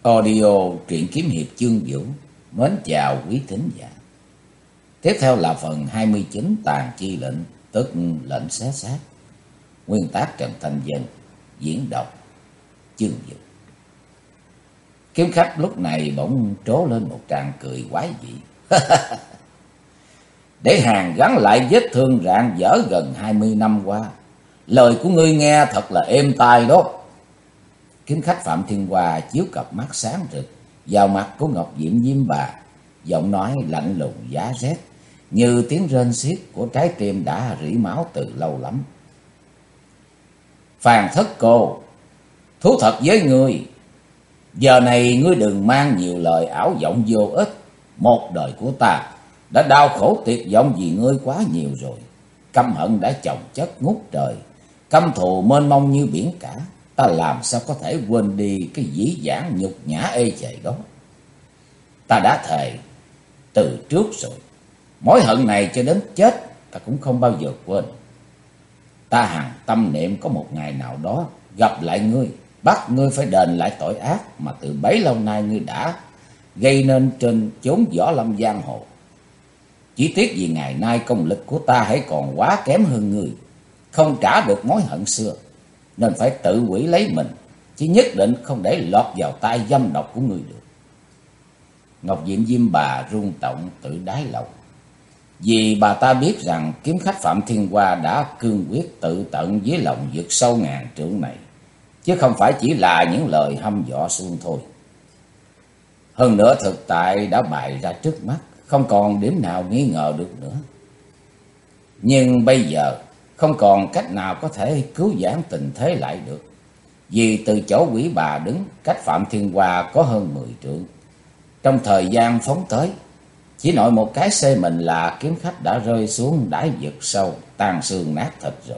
Audio truyện kiếm hiệp Chương Vũ mến chào quý thính giả. Tiếp theo là phần 29 Tàn Chi Lệnh, tức lệnh xé xác. Nguyên tác Trần Thanh Dân, diễn đọc Chương Vũ. Kiếm khách lúc này bỗng trố lên một tràng cười quái dị. Để hàn gắn lại vết thương rạn dở gần 20 năm qua, lời của ngươi nghe thật là êm tai đó. Kiếm khách Phạm Thiên Hoa chiếu cặp mắt sáng rực vào mặt của Ngọc Diệm Diêm Bà, giọng nói lạnh lùng giá rét như tiếng rên xiết của trái tim đã rỉ máu từ lâu lắm. Phàn Thất Cô, thú thật với ngươi, giờ này ngươi đừng mang nhiều lời ảo vọng vô ích. Một đời của ta đã đau khổ tuyệt vọng vì ngươi quá nhiều rồi. Căm hận đã chồng chất ngút trời, căm thù mênh mông như biển cả. Ta làm sao có thể quên đi cái dĩ vãng nhục nhã ê chề đó. Ta đã thề từ trước rồi, mối hận này cho đến chết ta cũng không bao giờ quên. Ta hằng tâm niệm có một ngày nào đó gặp lại ngươi, bắt ngươi phải đền lại tội ác mà từ bấy lâu nay ngươi đã gây nên trên chốn võ lâm giang hồ. Chỉ tiếc vì ngày nay công lực của ta hãy còn quá kém hơn ngươi, không trả được mối hận xưa, nên phải tự hủy lấy mình, chứ nhất định không để lọt vào tay dâm độc của ngươi được. Ngọc Diệm Diêm Bà rung động tự đáy lòng, vì bà ta biết rằng kiếm khách Phạm Thiên Hoa đã cương quyết tự tận với lòng vực sâu ngàn trượng này, chứ không phải chỉ là những lời hăm dọa suông thôi. Hơn nữa thực tại đã bày ra trước mắt, không còn điểm nào nghi ngờ được nữa. Nhưng bây giờ không còn cách nào có thể cứu vãn tình thế lại được, vì từ chỗ quỷ bà đứng cách Phạm Thiên Hoa có hơn 10 trượng. Trong thời gian phóng tới, chỉ nội một cái xê mình là kiếm khách đã rơi xuống đáy vực sâu, tan xương nát thịt rồi.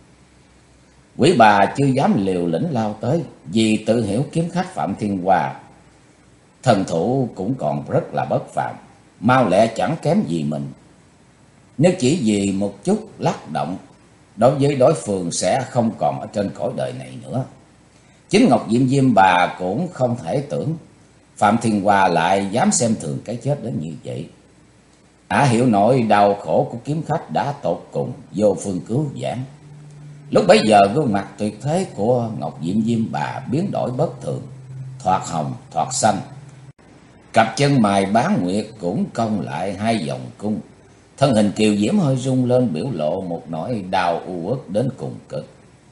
Quỷ bà chưa dám liều lĩnh lao tới, vì tự hiểu kiếm khách Phạm Thiên Hoa thần thủ cũng còn rất là bất phàm, mau lẹ chẳng kém gì mình. Nếu chỉ vì một chút lắc động, đối với đối phương sẽ không còn ở trên cõi đời này nữa. Chính Ngọc Diệm Diêm Bà cũng không thể tưởng Phạm Thiên Hoa lại dám xem thường cái chết đến như vậy. Ả hiểu nỗi đau khổ của kiếm khách đã tột cùng, vô phương cứu vãn. Lúc bấy giờ gương mặt tuyệt thế của Ngọc Diệm Diêm Bà biến đổi bất thường, thoạt hồng thoạt xanh. Cặp chân mày bán nguyệt cũng cong lại hai vòng cung. Thân hình kiều diễm hơi rung lên, biểu lộ một nỗi đau u uất đến cùng cực.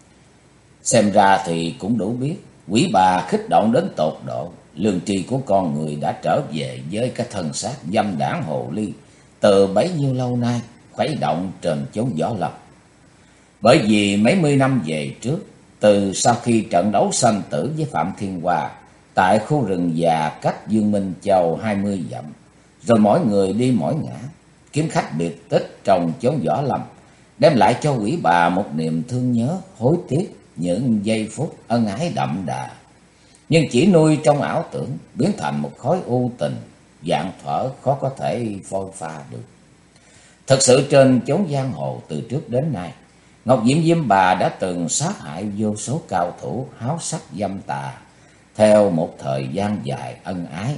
Xem ra thì cũng đủ biết quỷ bà kích động đến tột độ. Lương tri của con người đã trở về với cái thân xác dâm đảng hồ ly từ bấy nhiêu lâu nay khuấy động trên chốn võ lâm. Bởi vì mấy mươi năm về trước, từ sau khi trận đấu sanh tử với Phạm Thiên Hoa tại khu rừng già cách Dương Minh Châu 20 dặm, rồi mỗi người đi mỗi ngã, kiếm khách biệt tích trong chốn võ lâm đem lại cho quỷ bà một niềm thương nhớ hối tiếc những giây phút ân ái đậm đà, nhưng chỉ nuôi trong ảo tưởng, biến thành một khối u tình vạn thuở khó có thể phôi pha được. Thật sự trên chốn giang hồ từ trước đến nay, Ngọc Diệm Diêm Bà đã từng sát hại vô số cao thủ háo sắc dâm tà theo một thời gian dài ân ái.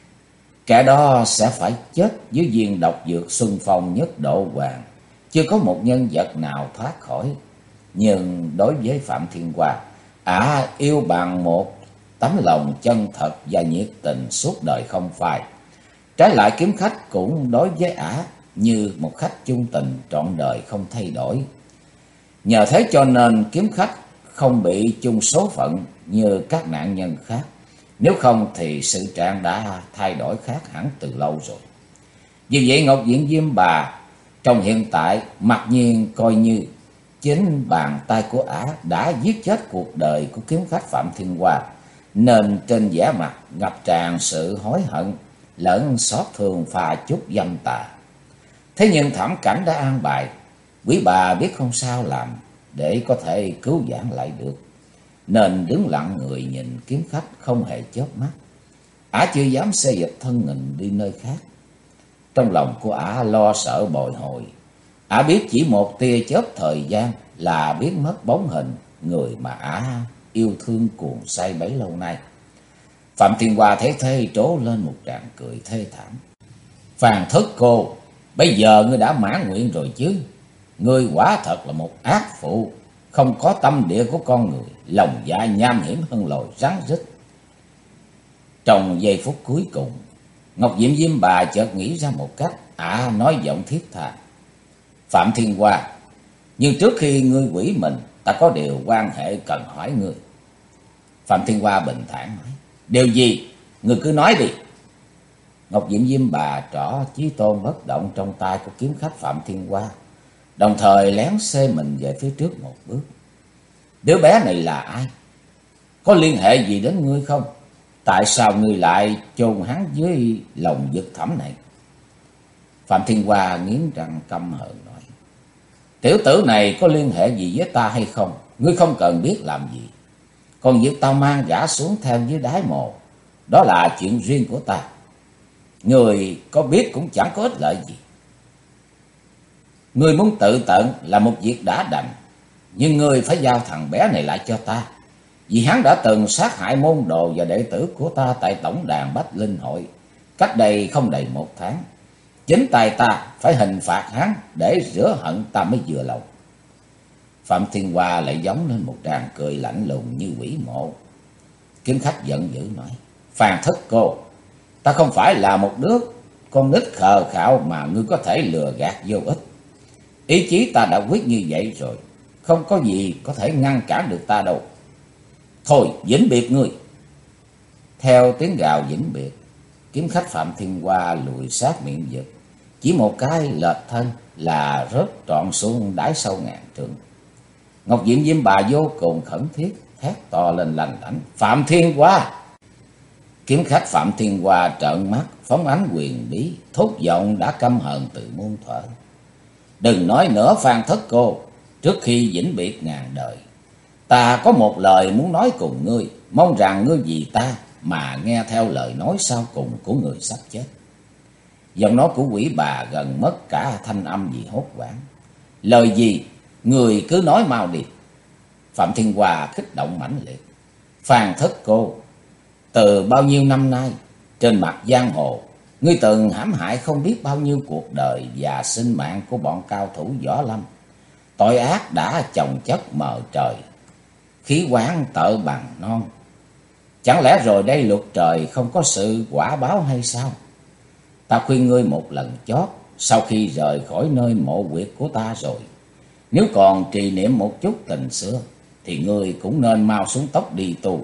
Kẻ đó sẽ phải chết dưới viên độc dược Xuân Phong Nhất Độ Hoàng, chưa có một nhân vật nào thoát khỏi. Nhưng đối với Phạm Thiên Hoa, Ả yêu bằng một tấm lòng chân thật và nhiệt tình suốt đời không phai. Trái lại kiếm khách cũng đối với Ả như một khách chung tình trọn đời không thay đổi. Nhờ thế cho nên kiếm khách không bị chung số phận như các nạn nhân khác. Nếu không thì sự trạng đã thay đổi khác hẳn từ lâu rồi. Vì vậy Ngọc Diệm Diêm Bà trong hiện tại mặc nhiên coi như chính bàn tay của Ả đã giết chết cuộc đời của kiếm khách Phạm Thiên Hoa, nên trên vẻ mặt ngập tràn sự hối hận lẫn xót thương pha chút dâm tà. Thế nhưng thảm cảnh đã an bài, quý bà biết không sao làm để có thể cứu vãn lại được, nên đứng lặng người nhìn kiếm khách không hề chớp mắt. Ả chưa dám xê dịch thân mình đi nơi khác. Trong lòng của Ả lo sợ bồi hồi. Ả biết chỉ một tia chớp thời gian là biến mất bóng hình người mà Ả yêu thương cuồng say bấy lâu nay. Phạm Thiên Hoa thấy thế trố lên một tràng cười thê thảm. Phàn Thất Cô, bây giờ ngươi đã mãn nguyện rồi chứ? Ngươi quả thật là một ác phụ, không có tâm địa của con người, lòng dạ nham hiểm hơn loài rắn rít. Trong giây phút cuối cùng, Ngọc Diệm Diêm Bà chợt nghĩ ra một cách, nói giọng thiết tha. Phạm Thiên Hoa, nhưng trước khi ngươi quỷ mình, ta có điều quan hệ cần hỏi ngươi. Phạm Thiên Hoa bình thản nói, điều gì? Ngươi cứ nói đi. Ngọc Diệm Diêm Bà trỏ chí tôn bất động trong tay của kiếm khách Phạm Thiên Hoa, đồng thời lén xê mình về phía trước một bước. Đứa bé này là ai? Có liên hệ gì đến ngươi không? Tại sao ngươi lại chôn hắn dưới lòng vực thẳm này? Phạm Thiên Hoa nghiến răng căm hờn nói, tiểu tử này có liên hệ gì với ta hay không, ngươi không cần biết làm gì. Còn việc tao mang gã xuống theo dưới đáy mồ, đó là chuyện riêng của ta. Người có biết cũng chẳng có ích lợi gì. Ngươi muốn tự tận là một việc đã đành, nhưng ngươi phải giao thằng bé này lại cho ta, vì hắn đã từng sát hại môn đồ và đệ tử của ta tại tổng đàn Bách Linh Hội cách đây không đầy 1 tháng. Chính tay ta phải hình phạt hắn để rửa hận ta mới vừa lòng. Phạm Thiên Hoa lại giống lên một tràng cười lạnh lùng như quỷ mộ. Kiếm khách giận dữ nói, Phàn Thất Cô, ta không phải là một đứa con nít khờ khạo mà ngươi có thể lừa gạt vô ích. Ý chí ta đã quyết như vậy rồi, không có gì có thể ngăn cản được ta đâu. Thôi vĩnh biệt ngươi. Theo tiếng gào vĩnh biệt, kiếm khách Phạm Thiên Hoa lùi sát miệng vực, chỉ một cái lệch thân là rớt trọn xuống đáy sâu ngàn trượng. Ngọc Diệm Diêm Bà vô cùng khẩn thiết, thét to lên lanh lảnh, Phạm Thiên Hoa! Kiếm khách Phạm Thiên Hoa trợn mắt, phóng ánh quyền bí, thốt giọng đã căm hờn từ muôn thuở. Đừng nói nữa Phàn Thất Cô, trước khi vĩnh biệt ngàn đời, ta có một lời muốn nói cùng ngươi, mong rằng ngươi vì ta mà nghe theo lời nói sau cùng của người sắp chết. Giọng nói của quỷ bà gần mất cả thanh âm vì hốt hoảng. Lời gì? Người cứ nói mau đi. Phạm Thiên Hoa kích động mãnh liệt. Phàn Thất Cô, từ bao nhiêu năm nay, trên mặt giang hồ, ngươi từng hãm hại không biết bao nhiêu cuộc đời và sinh mạng của bọn cao thủ võ lâm. Tội ác đã chồng chất mờ trời, khí quán tợ bằng non. Chẳng lẽ rồi đây luật trời không có sự quả báo hay sao? Ta khuyên ngươi một lần chót, sau khi rời khỏi nơi mộ huyệt của ta rồi, nếu còn trì niệm một chút tình xưa, thì ngươi cũng nên mau xuống tóc đi tu,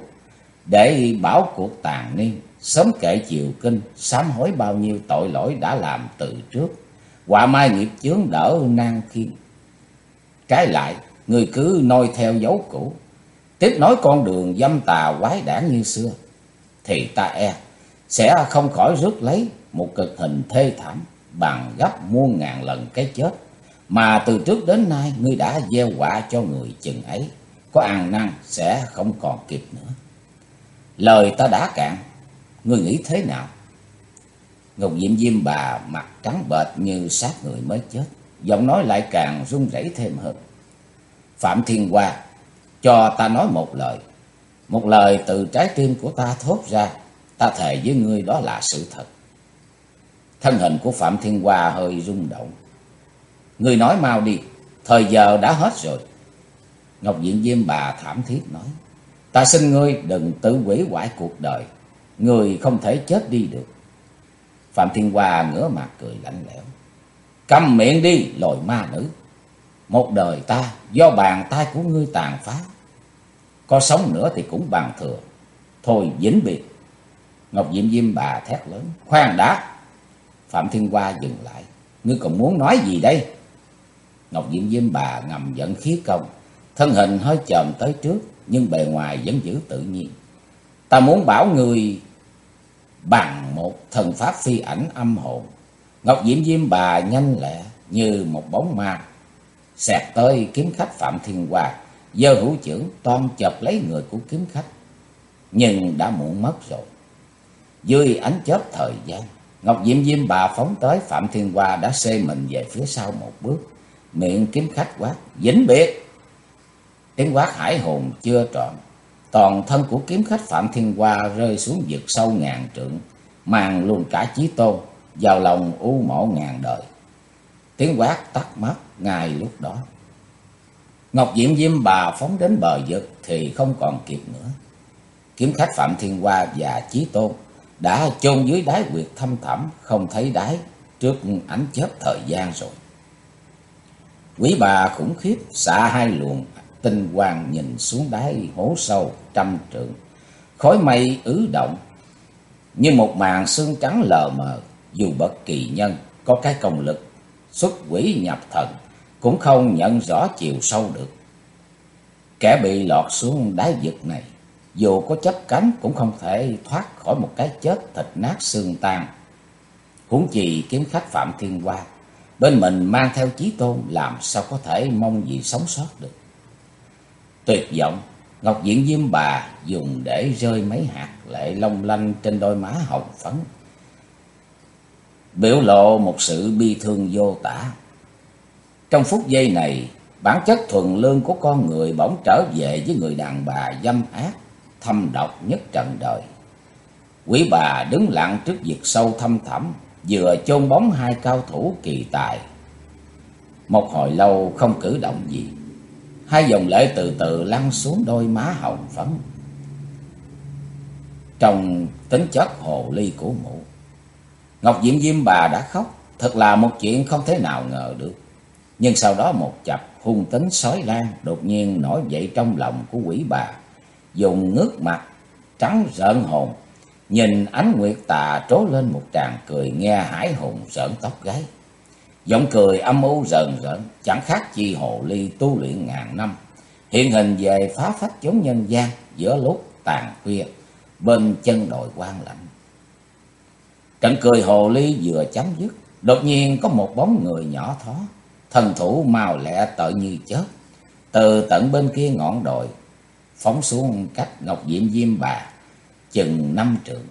để bảo cuộc tàn niên, sớm kệ chiều kinh, sám hối bao nhiêu tội lỗi đã làm từ trước, họa mai nghiệp chướng đỡ nan khiên. Trái lại, ngươi cứ noi theo dấu cũ, tiếp nối con đường dâm tà quái đản như xưa, thì ta sẽ không khỏi rước lấy một cực hình thê thảm bằng gấp muôn ngàn lần cái chết mà từ trước đến nay ngươi đã gieo họa cho người chừng ấy, có ăn năn sẽ không còn kịp nữa. Lời ta đã cạn, ngươi nghĩ thế nào? Ngọc Diệm Diêm Bà mặt trắng bệch như xác người mới chết, giọng nói lại càng run rẩy thêm hơn. Phạm Thiên Hoa, cho ta nói một lời từ trái tim của ta thốt ra, ta thề với ngươi đó là sự thật. Thân hình của Phạm Thiên Hoa hơi rung động. Ngươi nói mau đi, thời giờ đã hết rồi. Ngọc Diệm Diêm Bà thảm thiết nói, ta xin ngươi đừng tự hủy hoại cuộc đời, ngươi không thể chết đi được. Phạm Thiên Hoa ngửa mặt cười lạnh lẽo, câm miệng đi loài ma nữ, một đời ta do bàn tay của ngươi tàn phá, có sống nữa thì cũng bằng thừa. Thôi vĩnh biệt. Ngọc Diệm Diêm Bà thét lớn, khoan đã. Phạm Thiên Hoa dừng lại, ngươi còn muốn nói gì đây? Ngọc Diệm Diêm Bà ngầm giận khí công, thân hình hơi chồm tới trước, nhưng bề ngoài vẫn giữ tự nhiên. Ta muốn bảo ngươi bằng một thần pháp phi ảnh âm hồn. Ngọc Diệm Diêm Bà nhanh lẹ như một bóng ma xẹt tới kiếm khách Phạm Thiên Hoa, giơ hữu chưởng toan chộp lấy người của kiếm khách, nhưng đã muộn mất rồi. Dưới ánh chớp thời gian, Ngọc Diệm Diêm Bà phóng tới, Phạm Thiên Hoa đã xê mình về phía sau một bước, miệng kiếm khách quát, vĩnh biệt. Tiếng quát hải hồn chưa trọn, toàn thân của kiếm khách Phạm Thiên Hoa rơi xuống vực sâu ngàn trượng, mang luôn cả Chí Tôn vào lòng u mộ ngàn đời. Tiếng quát tắt mất ngay lúc đó. Ngọc Diệm Diêm Bà phóng đến bờ vực thì không còn kịp nữa. Kiếm khách Phạm Thiên Hoa và Chí Tôn đã chôn dưới đáy huyệt thăm thẳm không thấy đáy trước ánh chớp thời gian rồi. Quỷ Bà khủng khiếp xạ hai luồng tinh quang nhìn xuống đáy hố sâu trăm trượng. Khói mây ứ động như một màn sương trắng lờ mờ, dù bất kỳ nhân có cái công lực xuất quỷ nhập thần cũng không nhận rõ chiều sâu được. Kẻ bị lọt xuống đáy vực này, dù có chấp cánh cũng không thể thoát khỏi một cái chết thịt nát xương tan. Huống chi kiếm khách Phạm Thiên Hoa bên mình mang theo Chí Tôn, làm sao có thể mong gì sống sót được. Tuyệt vọng, Ngọc Diện Diêm Bà dùng để rơi mấy hạt lệ long lanh trên đôi má hồng phấn, biểu lộ một sự bi thương vô tả. Trong phút giây này, bản chất thuần lương của con người bỗng trở về với người đàn bà dâm ác, thâm độc nhất trần đời. Quỷ Bà đứng lặng trước vực sâu thăm thẳm, vừa chôn bóng hai cao thủ kỳ tài. Một hồi lâu không cử động gì, hai dòng lệ từ từ lăn xuống đôi má hồng phấn. Trong tính chất hồ ly của mụ, Ngọc Diệm Diêm Bà đã khóc, thật là một chuyện không thể nào ngờ được. Nhưng sau đó một chập hung tính sói lan đột nhiên nổi dậy trong lòng của Quỷ Bà, dùng ngước mặt trắng rợn hồn, nhìn ánh nguyệt tà trố lên một tràng cười nghe hãi hùng rợn tóc gáy. Giọng cười âm u rờn rợn, chẳng khác chi hồ ly tu luyện ngàn năm, hiện hình về phá phách chốn nhân gian giữa lúc tàn khuya bên chân đồi Quan Lãnh. Trận cười hồ ly vừa chấm dứt, đột nhiên có một bóng người nhỏ thó, thần thủ mau lẹ tợ như chớp, từ tận bên kia ngọn đồi phóng xuống cách Ngọc Diệm Diêm Bà chừng 5 trượng.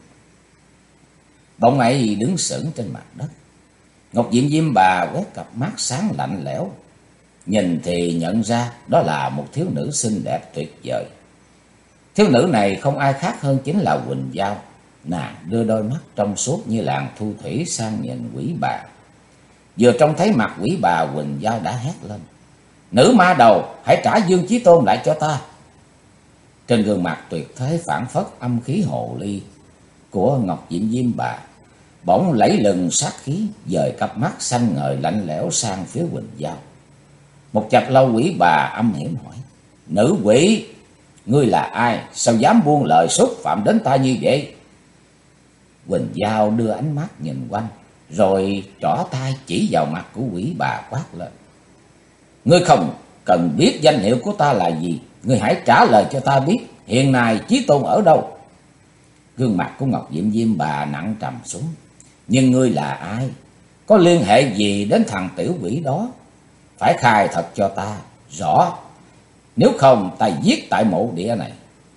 Bóng ấy đứng sững trên mặt đất. Ngọc Diệm Diêm Bà quét cặp mắt sáng lạnh lẽo, nhìn thì nhận ra đó là một thiếu nữ xinh đẹp tuyệt vời. Thiếu nữ này không ai khác hơn chính là Quỳnh Giao. Nàng đưa đôi mắt trong suốt như làn thu thủy sang nhìn Quỷ Bà. Vừa trông thấy mặt Quỷ Bà, Quỳnh Giao đã hét lên: "Nữ ma đầu, hãy trả Dương Chí Tôn lại cho ta!" Trên gương mặt tuyệt thế phảng phất âm khí hồ ly của Ngọc Diệm Diêm Bà bỗng lẫy lừng sát khí, dời cặp mắt xanh ngời lạnh lẽo sang phía Quỳnh Giao. Một chập lâu Quỷ Bà âm hiểm hỏi: "Nữ quỷ, ngươi là ai? Sao dám buông lời xúc phạm đến ta như vậy?" Quỳnh Giao đưa ánh mắt nhìn quanh, rồi trỏ tay chỉ vào mặt của Quỷ Bà quát lên: "Ngươi không cần biết danh hiệu của ta là gì, ngươi hãy trả lời cho ta biết hiện nay Chí Tôn ở đâu." Gương mặt của Ngọc Diệm Diêm Bà nặng trầm xuống: "Nhưng ngươi là ai? Có liên hệ gì đến thằng tiểu quỷ đó? Phải khai thật cho ta rõ, nếu không ta giết tại mộ địa này."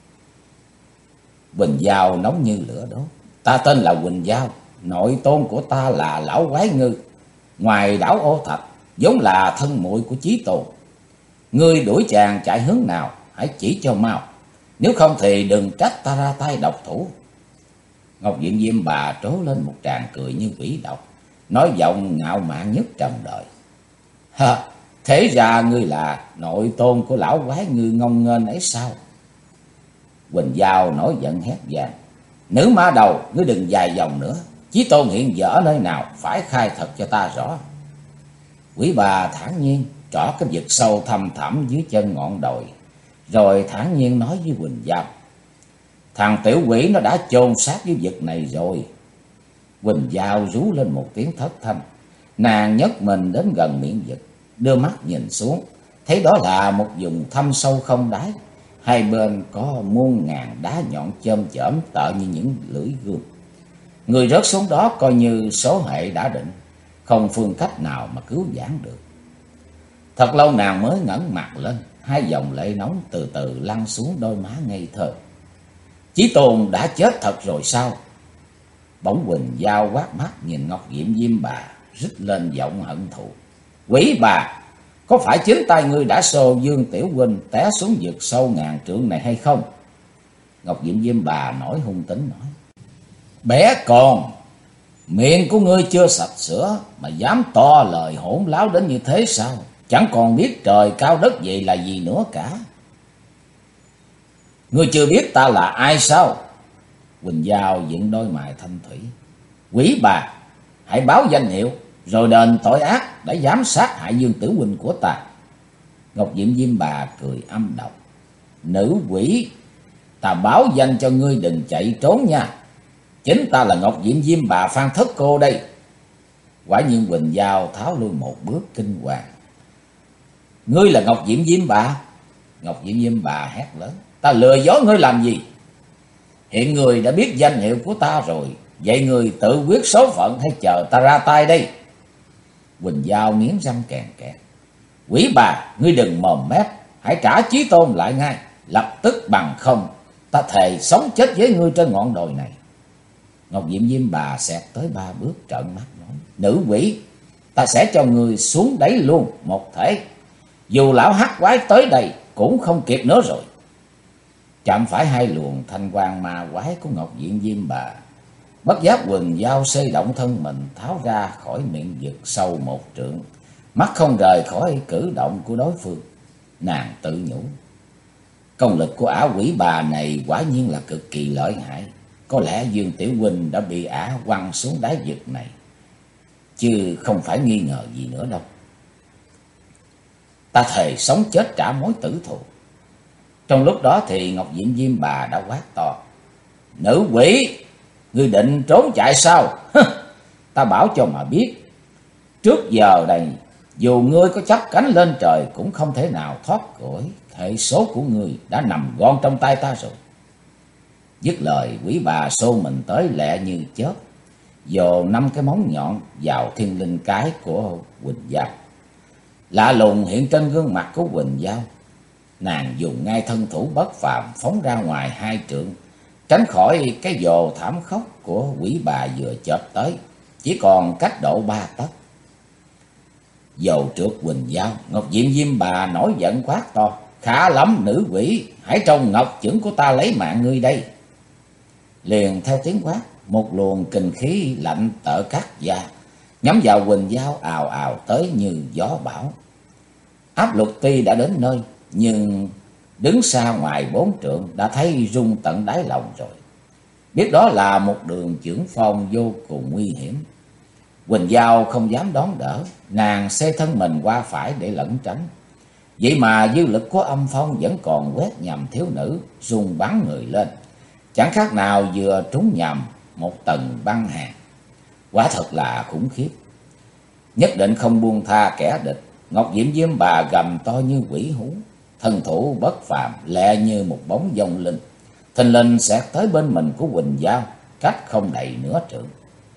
Quỳnh Giao nóng như lửa đốt: "Ta tên là Quỳnh Giao, nội tôn của ta là lão quái ngư, ngoài đảo Ô Thạch, vốn là thân muội của Chí Tôn. Ngươi đuổi chàng chạy hướng nào, hãy chỉ cho mau, nếu không thì đừng trách ta ra tay độc thủ." Ngọc Diệm Diêm Bà trố lên một tràng cười như quỷ độc, nói giọng ngạo mạn nhất trần đời: "Ha, thế ra ngươi là nội tôn của lão quái ngư ngông nghênh ấy sao?" Quỳnh Giao nổi giận hét vang: "Nữ ma đầu, ngươi đừng dài dòng nữa, Chí Tôn hiện giờ ở nơi nào, phải khai thật cho ta rõ." Quỷ Bà thản nhiên trỏ cái vực sâu thăm thẳm dưới chân ngọn đồi, rồi thản nhiên nói với Quỳnh Giao: "Thằng tiểu quỷ nó đã chôn xác dưới vực này rồi." Quỳnh Giao rú lên một tiếng thất thanh, nàng nhấc mình đến gần miệng vực, đưa mắt nhìn xuống, thấy đó là một vùng thâm sâu không đáy, hai bên có muôn ngàn đá nhọn chôm chởm tợ như những lưỡi gươm. Người rớt xuống đó coi như số hệ đã định, không phương cách nào mà cứu vãn được. Thật lâu nàng mới ngẩng mặt lên, hai dòng lệ nóng từ từ lăn xuống đôi má ngây thơ. "Chí Tôn đã chết thật rồi sao?" Bỗng Quỳnh Giao quát mắt nhìn Ngọc Diệm Diêm Bà, rít lên giọng hận thù: "Quỷ Bà, có phải chính tay ngươi đã xô Dương tiểu huynh té xuống vực sâu ngàn trượng này hay không?" Ngọc Diệm Diêm Bà nổi hung tính nói: Bé con, miệng của ngươi chưa sạch sữa mà dám to lời hỗn láo đến như thế sao? Chẳng còn biết trời cao đất vậy là gì nữa cả. Ngươi chưa biết ta là ai sao? Quỳnh Giao dựng đôi mày thanh thủy: Quỷ bà, hãy báo danh hiệu rồi đền tội ác đã dám sát hại Dương Tử huynh của ta. Ngọc Diệm Diêm Bà cười âm độc: Nữ quỷ, ta báo danh cho ngươi đừng chạy trốn nha. Chính ta là Ngọc Diệm Diêm Bà Phan Thất Cô đây. Quả nhiên Quỳnh Giao tháo lui một bước kinh hoàng: Ngươi là Ngọc Diệm Diêm Bà? Ngọc Diệm Diêm Bà hét lớn: Ta lừa dối ngươi làm gì? Hiện người đã biết danh hiệu của ta rồi, vậy người tự quyết số phận hay chờ ta ra tay đây? Quỳnh Giao nghiến răng kèn kẹt: Quỷ bà, ngươi đừng mồm mép, hãy trả chí tôn lại ngay, lập tức, bằng không ta thề sống chết với ngươi trên ngọn đồi này. Ngọc Diệm Diêm Bà xẹt tới 3 bước trợn mắt nói: Nữ quỷ, ta sẽ cho ngươi xuống đáy luôn một thể. Dù lão hắc quái tới đây cũng không kịp nữa rồi. Chạm phải hai luồng thanh quang ma quái của Ngọc Diệm Diêm Bà, bất giác Quỳnh Giao xây động thân mình tháo ra khỏi miệng vực sâu 1 trượng, mắt không rời khỏi cử động của đối phương. Nàng tự nhủ: Công lực của ả quỷ bà này quả nhiên là cực kỳ lợi hại. Có lẽ Dương Tiểu huynh đã bị ả quăng xuống đáy vực này, chứ không phải nghi ngờ gì nữa đâu. Ta thề sống chết trả mối tử thù. Trong lúc đó thì Ngọc Diệm Diêm Bà đã quát to: Nữ quỷ, ngươi định trốn chạy sao? Ta bảo cho mà biết, trước giờ này dù ngươi có chắp cánh lên trời cũng không thể nào thoát khỏi. Hệ số của ngươi đã nằm gọn trong tay ta rồi. Dứt lời, quỷ bà xô mình tới lẹ như chớp, vồ 5 cái móng nhọn vào thiên linh cái của Quỳnh Giao. Lạ lùng hiện trên gương mặt của Quỳnh Giao. Nàng dùng ngay thân thủ bất phàm phóng ra ngoài 2 trượng, tránh khỏi cái vồ thảm khốc của quỷ bà vừa chợp tới, chỉ còn cách độ 3 tấc. Dầu trượt Quỳnh Giao, Ngọc Diệm Diêm Bà nổi giận quát to: Khá lắm nữ quỷ, hãy trông ngọc chưởng của ta lấy mạng ngươi đây. Liền theo tiếng quát, một luồng kình khí lạnh tợ cắt da nhắm vào Quỳnh Giao ào ào tới như gió bão. Áp lực tuy đã đến nơi, nhưng đứng xa ngoài 4 trượng đã thấy rung tận đáy lòng rồi. Biết đó là một đường chưởng phong vô cùng nguy hiểm. Quỳnh Giao không dám đón đỡ, nàng xê thân mình qua phải để lẩn tránh. Vậy mà dư lực của âm phong vẫn còn quét nhầm thiếu nữ, rung bắn người lên, chẳng khác nào vừa trúng nhầm một tầng băng hàn. Quả thật là khủng khiếp. Nhất định không buông tha kẻ địch, Ngọc Diệm Diêm Bà gầm to như quỷ hú, thân thủ bất phàm, lẹ như một bóng vong linh, thình lình xẹt tới bên mình của Quỳnh Giao, cách không đầy nửa trượng.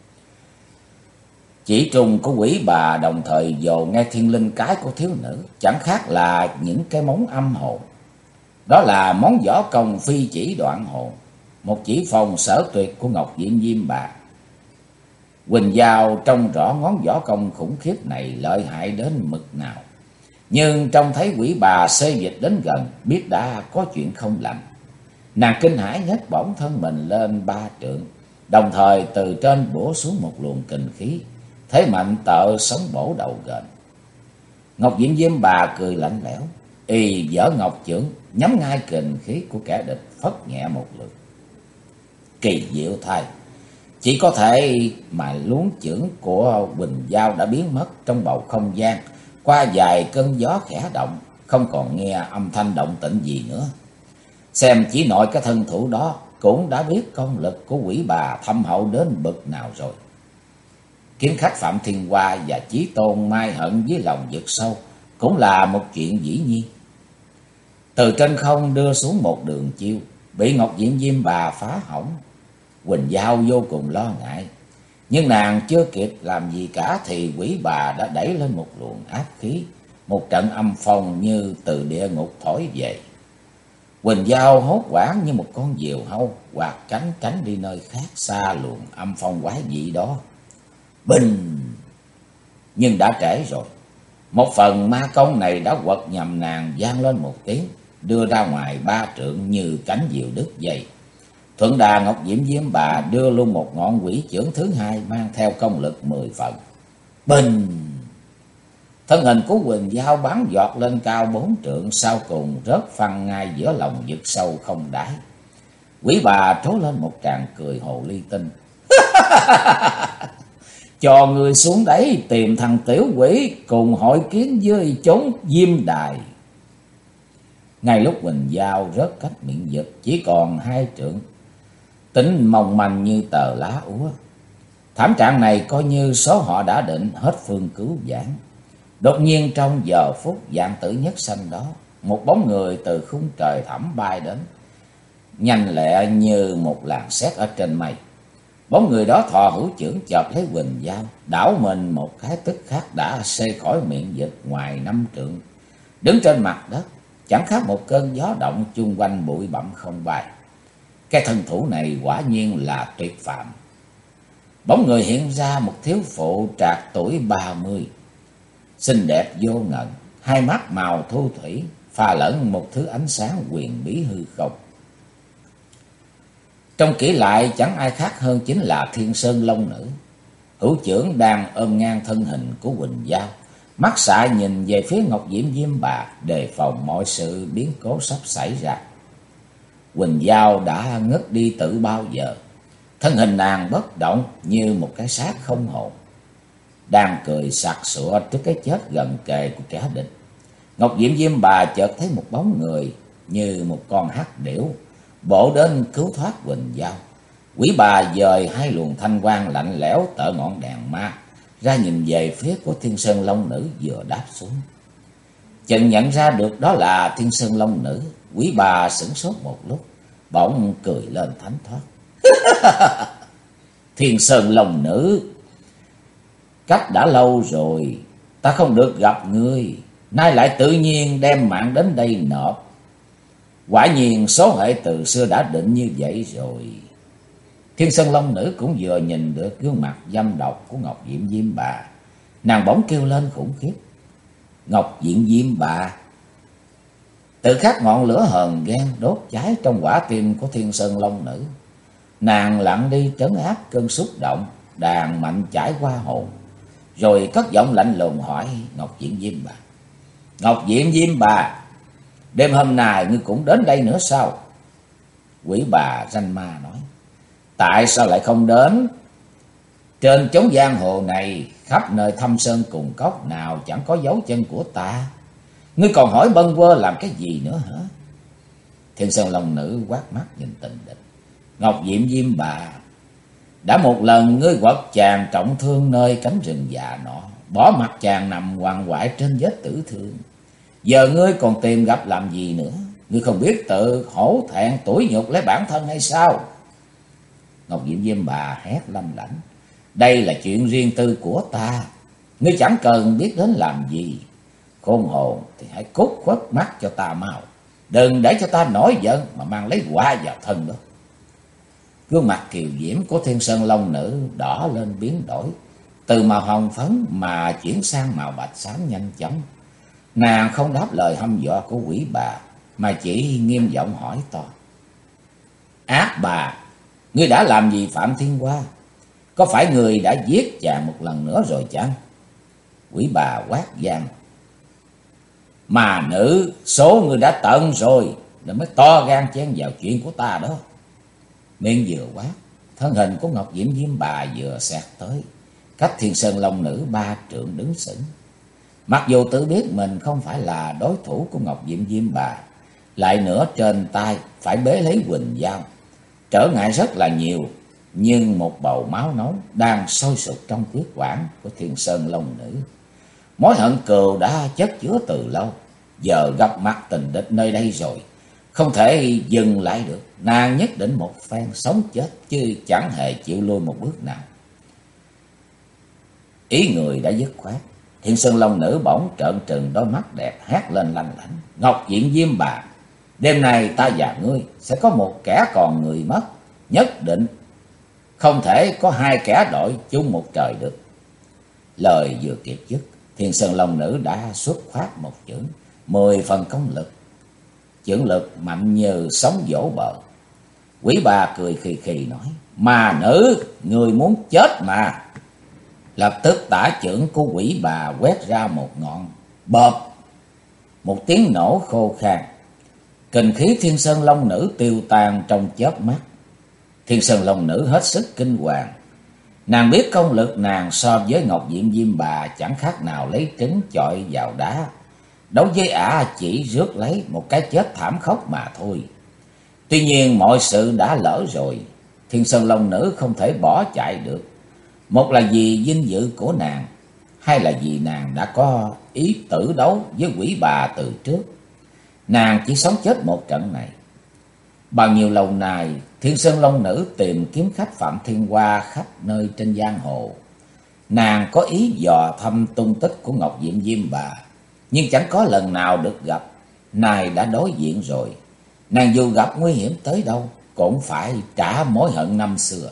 Chỉ trùng của quỷ bà đồng thời dồ nghe thiên linh cái của thiếu nữ, chẳng khác là những cái móng âm hồn. Đó là món võ công phi chỉ đoạn hồn, một chỉ phòng sở tuyệt của Ngọc Diệm Diêm Bà. Quỳnh Giao trông rõ ngón võ công khủng khiếp này lợi hại đến mực nào, nhưng trông thấy quỷ bà xê dịch đến gần, biết đã có chuyện không lành. Nàng kinh hãi nhấc bổng thân mình lên 3 trượng, đồng thời từ trên bổ xuống một luồng kình khí, thế mạnh tợ sống bổ đầu gền. Ngọc Diệm Diêm Bà cười lạnh lẽo, y giở ngọc chưởng nhắm ngay kình khí của kẻ địch, phất nhẹ một lượt. Kỳ diệu thay, chỉ có thể mà luống chưởng của Quỳnh Giao đã biến mất trong bầu không gian, qua vài cơn gió khẽ động, không còn nghe âm thanh động tĩnh gì nữa. Xem chỉ nội cái thân thủ đó cũng đã biết công lực của quỷ bà thâm hậu đến bậc nào rồi. Kiếm khách Phạm Thiên Hoa và Chí Tôn mai hận với lòng vực sâu cũng là một chuyện dĩ nhiên. Từ trên không đưa xuống một đường chiêu, bị Ngọc Diệm Diêm Bà phá hỏng. Quỳnh Giao vô cùng lo ngại, nhưng nàng chưa kịp làm gì cả thì quỷ bà đã đẩy lên một luồng áp khí, một trận âm phong như từ địa ngục thổi về. Quỳnh Giao hốt hoảng như một con diều hâu, quạt cánh tránh đi nơi khác xa luồng âm phong quái dị đó. Bình! Nhưng đã trễ rồi. Một phần ma công này đã quật nhầm nàng, vang lên một tiếng, đưa ra ngoài 3 trượng như cánh diều đứt dây, Thuận đà Ngọc Diễm Diêm Bà đưa luôn một ngọn quỷ chưởng thứ hai mang theo công lực 10 phần. Bình! Thân hình của Quỳnh Giao bắn giọt lên cao 4 trượng, sau cùng rớt phăng ngay giữa lòng vực sâu không đáy. Quỷ bà trố lên một tràng cười hồ ly tinh. Cho người xuống đấy tìm thằng tiểu quỷ cùng hội kiến với chốn Diêm Đài. Ngay lúc Quỳnh Giao rớt cách miệng vực chỉ còn 2 trượng, tính mong manh như tờ lá úa. Thảm trạng này coi như số họ đã định, hết phương cứu vãn. Đột nhiên trong giờ phút vạn tử nhất sanh đó, một bóng người từ khung trời thẳm bay đến, nhanh lẹ như một làn sét ở trên mây. Bóng người đó thò hữu chưởng chộp lấy Quỳnh Giao, đảo mình một cái tức khắc đã xê khỏi miệng vực ngoài 5 trượng, đứng trên mặt đất, chẳng khác một cơn gió động, chung quanh bụi bặm không bay. Cái thân thủ này quả nhiên là tuyệt phạm. Bóng người hiện ra một thiếu phụ trạc tuổi 30, xinh đẹp vô ngần, hai mắt màu thu thủy, pha lẫn một thứ ánh sáng huyền bí hư không. Trông kỹ lại chẳng ai khác hơn chính là Thiên Sơn Long Nữ. Hữu chưởng đang ôm ngang thân hình của Quỳnh Giao, mắt xạ nhìn về phía Ngọc Diễm Diêm Bà, đề phòng mọi sự biến cố sắp xảy ra. Quỳnh Giao đã ngất đi từ bao giờ, thân hình nàng bất động như một cái xác không hồn, đang cười sặc sụa trước cái chết gần kề của kẻ địch. Ngọc Diễm Diêm Bà chợt thấy một bóng người như một con hắc điểu bổ đến cứu thoát Quỳnh Giao. Quỷ bà dời hai luồng thanh quang lạnh lẽo tở ngọn đèn ma ra, nhìn về phía của Thiên Sơn Long Nữ vừa đáp xuống. Chợt nhận ra được đó là Thiên Sơn Long Nữ, quỷ bà sửng sốt một lúc, bỗng cười lên thánh thoát. Thiên Sơn Long Nữ, cách đã lâu rồi ta không được gặp ngươi, nay lại tự nhiên đem mạng đến đây nộp. Quả nhiên số hệ từ xưa đã định như vậy rồi. Thiên Sơn Long Nữ cũng vừa nhìn được gương mặt dâm độc của Ngọc Diễm Diêm Bà, nàng bỗng kêu lên khủng khiếp. Ngọc Diễm Diêm Bà! Tự khắc ngọn lửa hờn ghen đốt cháy trong quả tim của Thiên Sơn Long Nữ. Nàng lặng đi trấn áp cơn xúc động, đàn mạnh chảy qua hồn, rồi cất giọng lạnh lùng hỏi Ngọc Diễm Diêm Bà. Ngọc Diễm Diêm Bà, đêm hôm nay ngươi cũng đến đây nữa sao? Quỷ bà ranh ma nói. Tại sao lại không đến? Trên chốn giang hồ này, khắp nơi thâm sơn cùng cốc nào chẳng có dấu chân của ta. Ngươi còn hỏi bâng quơ làm cái gì nữa hả? Thiên Sơn Long Nữ quát mắt nhìn tình địch. Ngọc Diễm Diêm Bà, đã một lần ngươi quật chàng trọng thương nơi cánh rừng già nọ, bỏ mặt chàng nằm hoàng hoại trên vết tử thương. Giờ ngươi còn tìm gặp làm gì nữa? Ngươi không biết tự hổ thẹn tủi nhục lấy bản thân hay sao? Ngọc Diễm Diêm Bà hét lâm lãnh. Đây là chuyện riêng tư của ta, ngươi chẳng cần biết đến làm gì. Khôn hồn thì hãy cút khuất mắt cho ta mau, đừng để cho ta nổi giận mà mang lấy quả vào thân đó. Gương mặt kiều diễm của Thiên Sơn Long Nữ đỏ lên biến đổi, từ màu hồng phấn mà chuyển sang màu bạch xám nhanh chóng. Nàng không đáp lời hăm dọa của quỷ bà, mà chỉ nghiêm giọng hỏi to. Ác bà, ngươi đã làm gì Phạm Thiên Hoa? Có phải người đã giết chàng một lần nữa rồi chăng? Quỷ bà quát vang. Mà nữ, số người đã tận rồi, rồi mới to gan chen vào chuyện của ta đó. Miệng vừa quát, thân hình của Ngọc Diễm Diêm Bà vừa xẹt tới, cách Thiên Sơn Long Nữ 3 trượng đứng sững. Mặc dù tự biết mình không phải là đối thủ của Ngọc Diễm Diêm Bà, lại nữa trên tay phải bế lấy Quỳnh Giao, trở ngại rất là nhiều. Nhưng một bầu máu nóng đang sôi sục trong huyết quản của Thiên Sơn Long Nữ. Mối hận cừu đã chất chứa từ lâu, giờ gặp mặt tình địch nơi đây rồi, không thể dừng lại được. Nàng nhất định một phen sống chết, chứ chẳng hề chịu lui một bước nào. Ý người đã dứt khoát, Thiên Sơn Long Nữ bỗng trợn trừng đôi mắt đẹp, hét lên lanh lảnh. Ngọc Diễm Diêm Bà, đêm nay ta và ngươi sẽ có một kẻ còn người mất, nhất định không thể có hai kẻ đội chung một trời được. Lời vừa kịp dứt, Thiên Sơn Long Nữ đã xuất phát một chưởng, 10 phần công lực. Chưởng lực mạnh như sóng vỗ bờ. Quỷ bà cười khì khì nói: "Ma nữ, người muốn chết mà." Lập tức tả chưởng của quỷ bà quét ra một ngọn, bộp, một tiếng nổ khô khan. Kình khí Thiên Sơn Long Nữ tiêu tan trong chớp mắt. Thiên Sơn Long Nữ hết sức kinh hoàng. Nàng biết công lực nàng so với Ngọc Diệm Diêm Bà chẳng khác nào lấy trứng chọi vào đá. Đấu với ả chỉ rước lấy một cái chết thảm khốc mà thôi. Tuy nhiên mọi sự đã lỡ rồi. Thiên Sơn Long Nữ không thể bỏ chạy được. Một là vì vinh dự của nàng, hai là vì nàng đã có ý tử đấu với quỷ bà từ trước. Nàng chỉ sống chết một trận này. Bao nhiêu lâu nay, Thiên Sơn Long Nữ tìm kiếm khách Phạm Thiên Hoa khắp nơi trên giang hồ. Nàng có ý dò thăm tung tích của Ngọc Diệm Diêm Bà, nhưng chẳng có lần nào được gặp. Nay đã đối diện rồi, nàng dù gặp nguy hiểm tới đâu cũng phải trả mối hận năm xưa.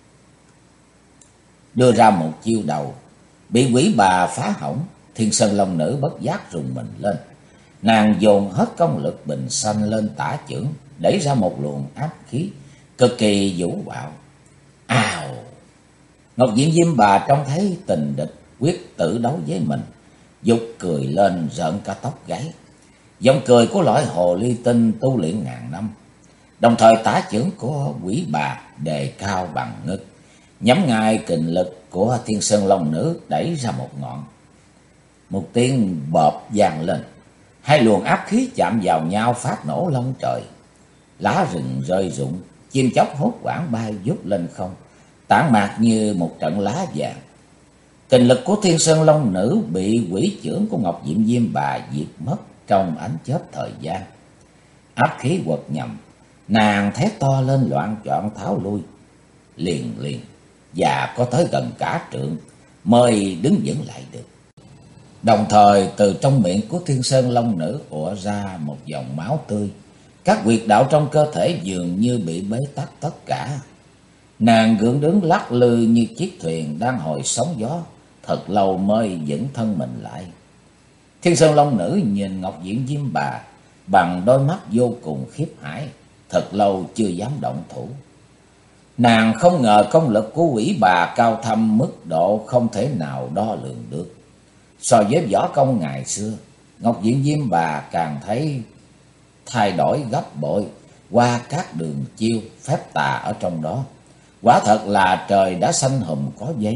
Đưa ra một chiêu đầu, bị quỷ bà phá hỏng. Thiên Sơn Long Nữ bất giác rùng mình lên. Nàng dồn hết công lực bình sanh lên tả chưởng, đẩy ra một luồng áp khí cực kỳ vũ bạo. Ào! Ngọc Diệm Diêm Bà trông thấy tình địch quyết tử đấu với mình, dục cười lên rợn cả tóc gáy. Giọng cười của loại hồ ly tinh tu luyện ngàn năm. Đồng thời tả chưởng của quỷ bà đề cao bằng ngực, nhắm ngay kình lực của Thiên Sơn Long Nữ đẩy ra một ngọn. Một tiếng bợp vang lên, hai luồng áp khí chạm vào nhau phát nổ long trời. Lá rừng rơi rụng, chim chóc hốt hoảng bay vút lên không, tản mạc như một trận lá vàng. Kình lực của Thiên Sơn Long Nữ bị quỷ chưởng của Ngọc Diệm Diêm Bà diệt mất trong ánh chớp thời gian. Áp khí quật nhầm, nàng thét to lên loạn choạng tháo lui. Liền liền và có tới gần cả trượng mới đứng vững lại được. Đồng thời từ trong miệng của Thiên Sơn Long Nữ ùa ra một dòng máu tươi. Các huyệt đạo trong cơ thể dường như bị bế tắc tất cả. Nàng gượng đứng lắc lư như chiếc thuyền đang hồi sóng gió, thật lâu mới vững thân mình lại. Thiên Sơn Long Nữ nhìn Ngọc Diệm Diêm Bà bằng đôi mắt vô cùng khiếp hãi, thật lâu chưa dám động thủ. Nàng không ngờ công lực của quỷ bà cao thâm mức độ không thể nào đo lường được. So với võ công ngày xưa, Ngọc Diệm Diêm Bà càng thấy thay đổi gấp bội qua các đường chiêu phép tà ở trong đó. Quả thật là trời đã xanh hùm có dây.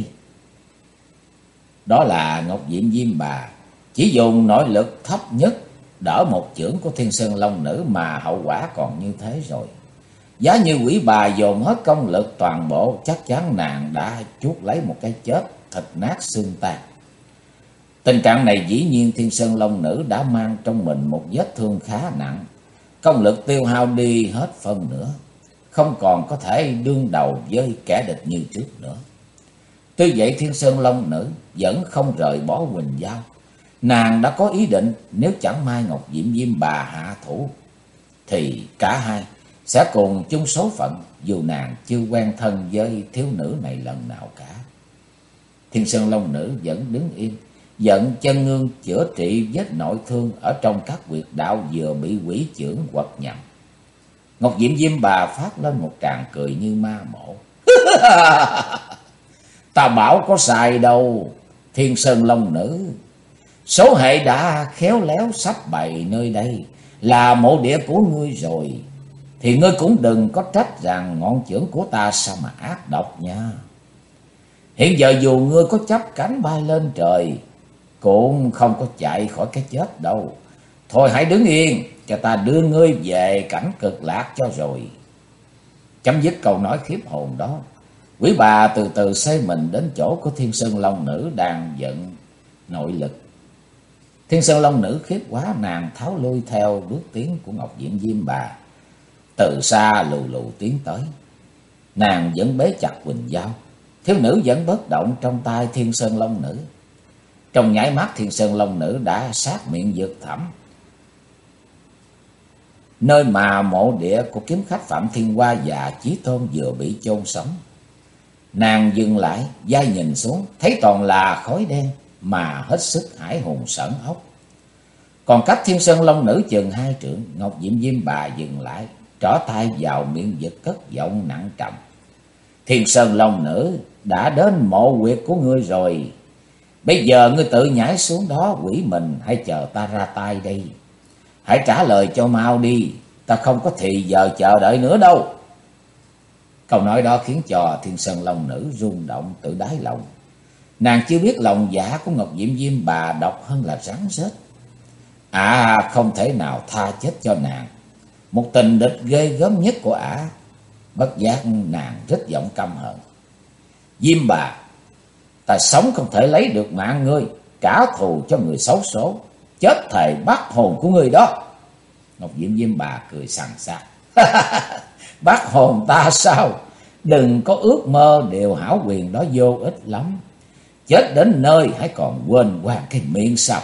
Đó là Ngọc Diệm Diêm Bà chỉ dùng nội lực thấp nhất đỡ một chưởng của Thiên Sơn Long Nữ mà hậu quả còn như thế rồi. Giá như quỷ bà dồn hết công lực toàn bộ, chắc chắn nàng đã chuốc lấy một cái chết thịt nát xương tan. Tình trạng này dĩ nhiên Thiên Sơn Long Nữ đã mang trong mình một vết thương khá nặng. Công lực tiêu hao đi hết phân nữa, không còn có thể đương đầu với kẻ địch như trước nữa. Tuy vậy Thiên Sơn Long Nữ vẫn không rời bỏ Quỳnh Giao. Nàng đã có ý định nếu chẳng may Ngọc Diệm Diêm Bà hạ thủ thì cả hai sẽ cùng chung số phận, dù nàng chưa quen thân với thiếu nữ này lần nào cả. Thiên Sơn Long Nữ vẫn đứng yên, giận chân ngương chữa trị vết nội thương ở trong các huyệt đạo vừa bị quỷ chưởng quật nhầm. Ngọc Diệm Diêm Bà phát lên một tràng cười như ma mộ. Ta bảo có sai đâu, Thiên Sơn Long Nữ. Số hệ đã khéo léo sắp bày nơi đây là mộ địa của ngươi rồi, thì ngươi cũng đừng có trách rằng ngọn chưởng của ta sao mà ác độc nha. Hiện giờ dù ngươi có chắp cánh bay lên trời cũng không có chạy khỏi cái chết đâu. Thôi hãy đứng yên cho ta đưa ngươi về cảnh cực lạc cho rồi. Chấm dứt câu nói khiếp hồn đó, quỷ bà từ từ xê mình đến chỗ của Thiên Sơn Long Nữ đang vận nội lực. Thiên Sơn Long Nữ khiếp quá, nàng tháo lui theo bước tiến của Ngọc Diệm Diêm Bà. Từ xa lù lù tiến tới, nàng vẫn bế chặt Quỳnh Giao, thiếu nữ vẫn bất động trong tay Thiên Sơn Long Nữ. Trong nháy mắt Thiên Sơn Long Nữ đã sát miệng vực thẳm, nơi mà mộ địa của kiếm khách Phạm Thiên Hoa và Chí Tôn vừa bị chôn sống. Nàng dừng lại, vai nhìn xuống, thấy toàn là khói đen mà hết sức hãi hùng sởn ốc. Còn cách Thiên Sơn Long Nữ chừng 2 trượng, Ngọc Diệm Diêm Bà dừng lại, trỏ tay vào miệng vực cất giọng nặng trầm. Thiên Sơn Long Nữ đã đến mộ huyệt của ngươi rồi. Bây giờ ngươi tự nhảy xuống đó quỷ mình hay chờ ta ra tay đây? Hãy trả lời cho mau đi, ta không có thì giờ chờ đợi nữa đâu. Câu nói đó khiến cho Thiên Sơn Long Nữ rung động tự đáy lòng. Nàng chưa biết lòng dạ của Ngọc Diệm Diêm Bà độc hơn là rắn rết. Không thể nào tha chết cho nàng, một tình địch ghê gớm nhất của ả. Bất giác nàng rít giọng căm hận. Diêm Bà, ta sống không thể lấy được mạng ngươi, trả thù cho người xấu số, chết thề bắt hồn của ngươi đó. Ngọc Diệm Diêm Bà cười sằng sặc. Bắt hồn ta sao? Đừng có ước mơ điều hảo quyền đó vô ích lắm. Chết đến nơi hãy còn quên qua cái miệng sao?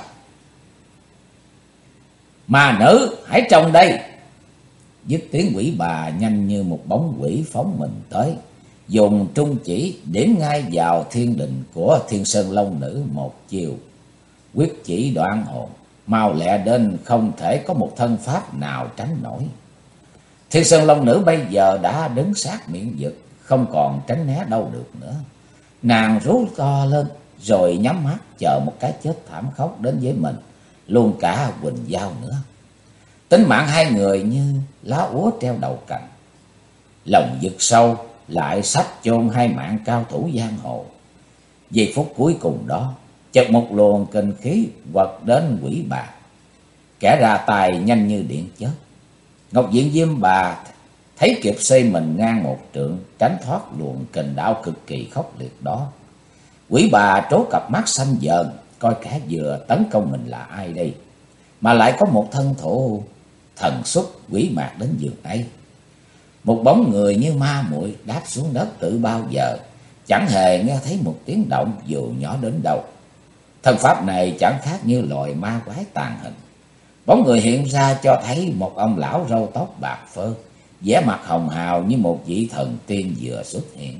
Mà nữ hãy trong đây. Dứt tiếng quỷ bà nhanh như một bóng quỷ phóng mình tới, dùng trung chỉ điểm ngay vào thiên đình của Thiên Sơn Long Nữ một chiều. Quyết chỉ đoạn hồn, mau lẹ đến không thể có một thân pháp nào tránh nổi. Thiên Sơn Long Nữ bây giờ đã đứng sát miệng vực, không còn tránh né đâu được nữa. Nàng rú to lên rồi nhắm mắt chờ một cái chết thảm khốc đến với mình, luôn cả Quỳnh Giao nữa. Tính mạng hai người như lá úa treo đầu cành. Lòng vực sâu lại sắp chôn hai mạng cao thủ giang hồ. Giây phút cuối cùng đó, chợt một luồng kinh khí quật đến quỷ bà. Kẻ ra tay nhanh như điện chớp. Ngọc Diệm Diêm Bà thấy kịp xây mình ngang một trượng, tránh thoát luồng kình đạo cực kỳ khốc liệt đó. Quỷ bà trố cặp mắt xanh dờn, coi kẻ vừa tấn công mình là ai đây, mà lại có một thân thổ thần xuất quỷ mạc đến giường ấy. Một bóng người như ma muội đáp xuống đất từ bao giờ, chẳng hề nghe thấy một tiếng động dù nhỏ đến đâu. Thân pháp này chẳng khác như loài ma quái tàn hình. Bóng người hiện ra cho thấy một ông lão râu tóc bạc phơ, vẻ mặt hồng hào như một vị thần tiên vừa xuất hiện.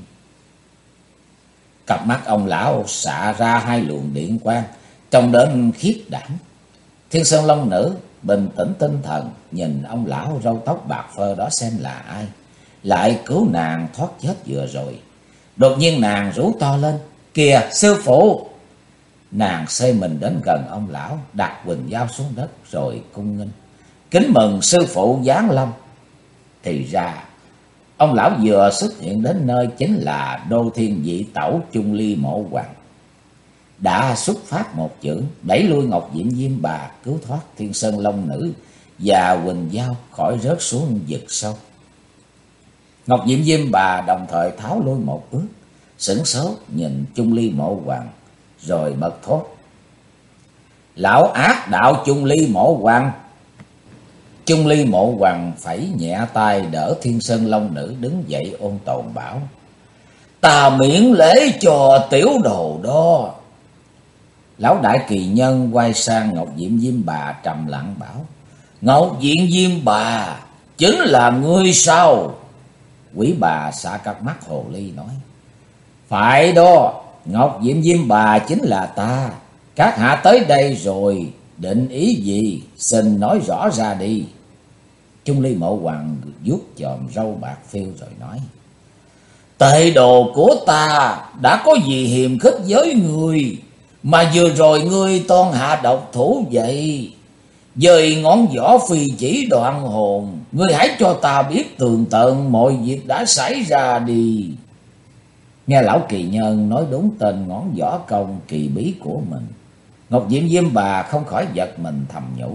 Cặp mắt ông lão xạ ra hai luồng điện quang, trông đến khiếp đảm. Thiên Sơn Long Nữ bình tĩnh tinh thần nhìn ông lão râu tóc bạc phơ đó xem là ai, lại cứu nàng thoát chết vừa rồi. Đột nhiên nàng rú to lên, kìa sư phụ! Nàng xây mình đến gần ông lão, đặt Quỳnh Giao xuống đất rồi cung nghênh, kính mừng sư phụ giáng lâm. Thì ra ông lão vừa xuất hiện đến nơi chính là Đô Thiên Dị Tẩu Chung Ly Mộ Hoàng. Đã xuất phát một chưởng đẩy lui Ngọc Diệm Diêm Bà, cứu thoát Thiên Sơn Long Nữ và Quỳnh Giao khỏi rớt xuống vực sâu. Ngọc Diệm Diêm Bà đồng thời tháo lui một bước, sửng sốt nhìn Chung Ly Mộ Hoàng rồi bật thốt: Lão ác đạo Chung Ly Mộ Hoàng! Chung Ly Mộ Hoàng phẩy nhẹ tay đỡ Thiên Sơn Long Nữ đứng dậy ôn tồn bảo: Ta miễn lễ cho tiểu đồ đó. Lão Đại Kỳ Nhân quay sang Ngọc Diệm Diêm Bà trầm lặng bảo: Ngọc Diệm Diêm Bà, chính là ngươi sao? Quỷ bà xạ cặp mắt hồ ly nói: Phải đó, Ngọc Diệm Diêm Bà chính là ta. Các hạ tới đây rồi, định ý gì, xin nói rõ ra đi. Chung Ly Mộ Hoàng vuốt chòm râu bạc phiêu rồi nói: Tệ đồ của ta đã có gì hiềm khích với người, mà vừa rồi ngươi toan hạ độc thủ vậy? Dời ngón võ phi chỉ đoạn hồn, ngươi hãy cho ta biết tường tận mọi việc đã xảy ra đi. Nghe lão kỳ nhân nói đúng tên ngón võ công kỳ bí của mình, Ngọc Diệm Diêm Bà không khỏi giật mình thầm nhủ: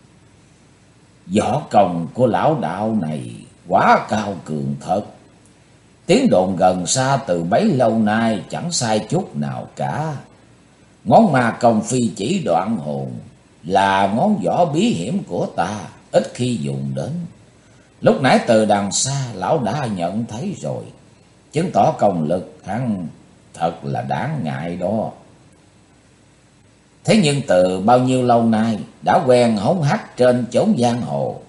Võ công của lão đạo này quá cao cường thật. Tiếng đồn gần xa từ bấy lâu nay chẳng sai chút nào cả. Ngón ma công phi chỉ đoạn hồn là ngón võ bí hiểm của ta, ít khi dùng đến. Lúc nãy từ đằng xa lão đã nhận thấy rồi, chứng tỏ công lực hắn thật là đáng ngại đó. Thế nhưng từ bao nhiêu lâu nay đã quen hống hách trên chốn giang hồ,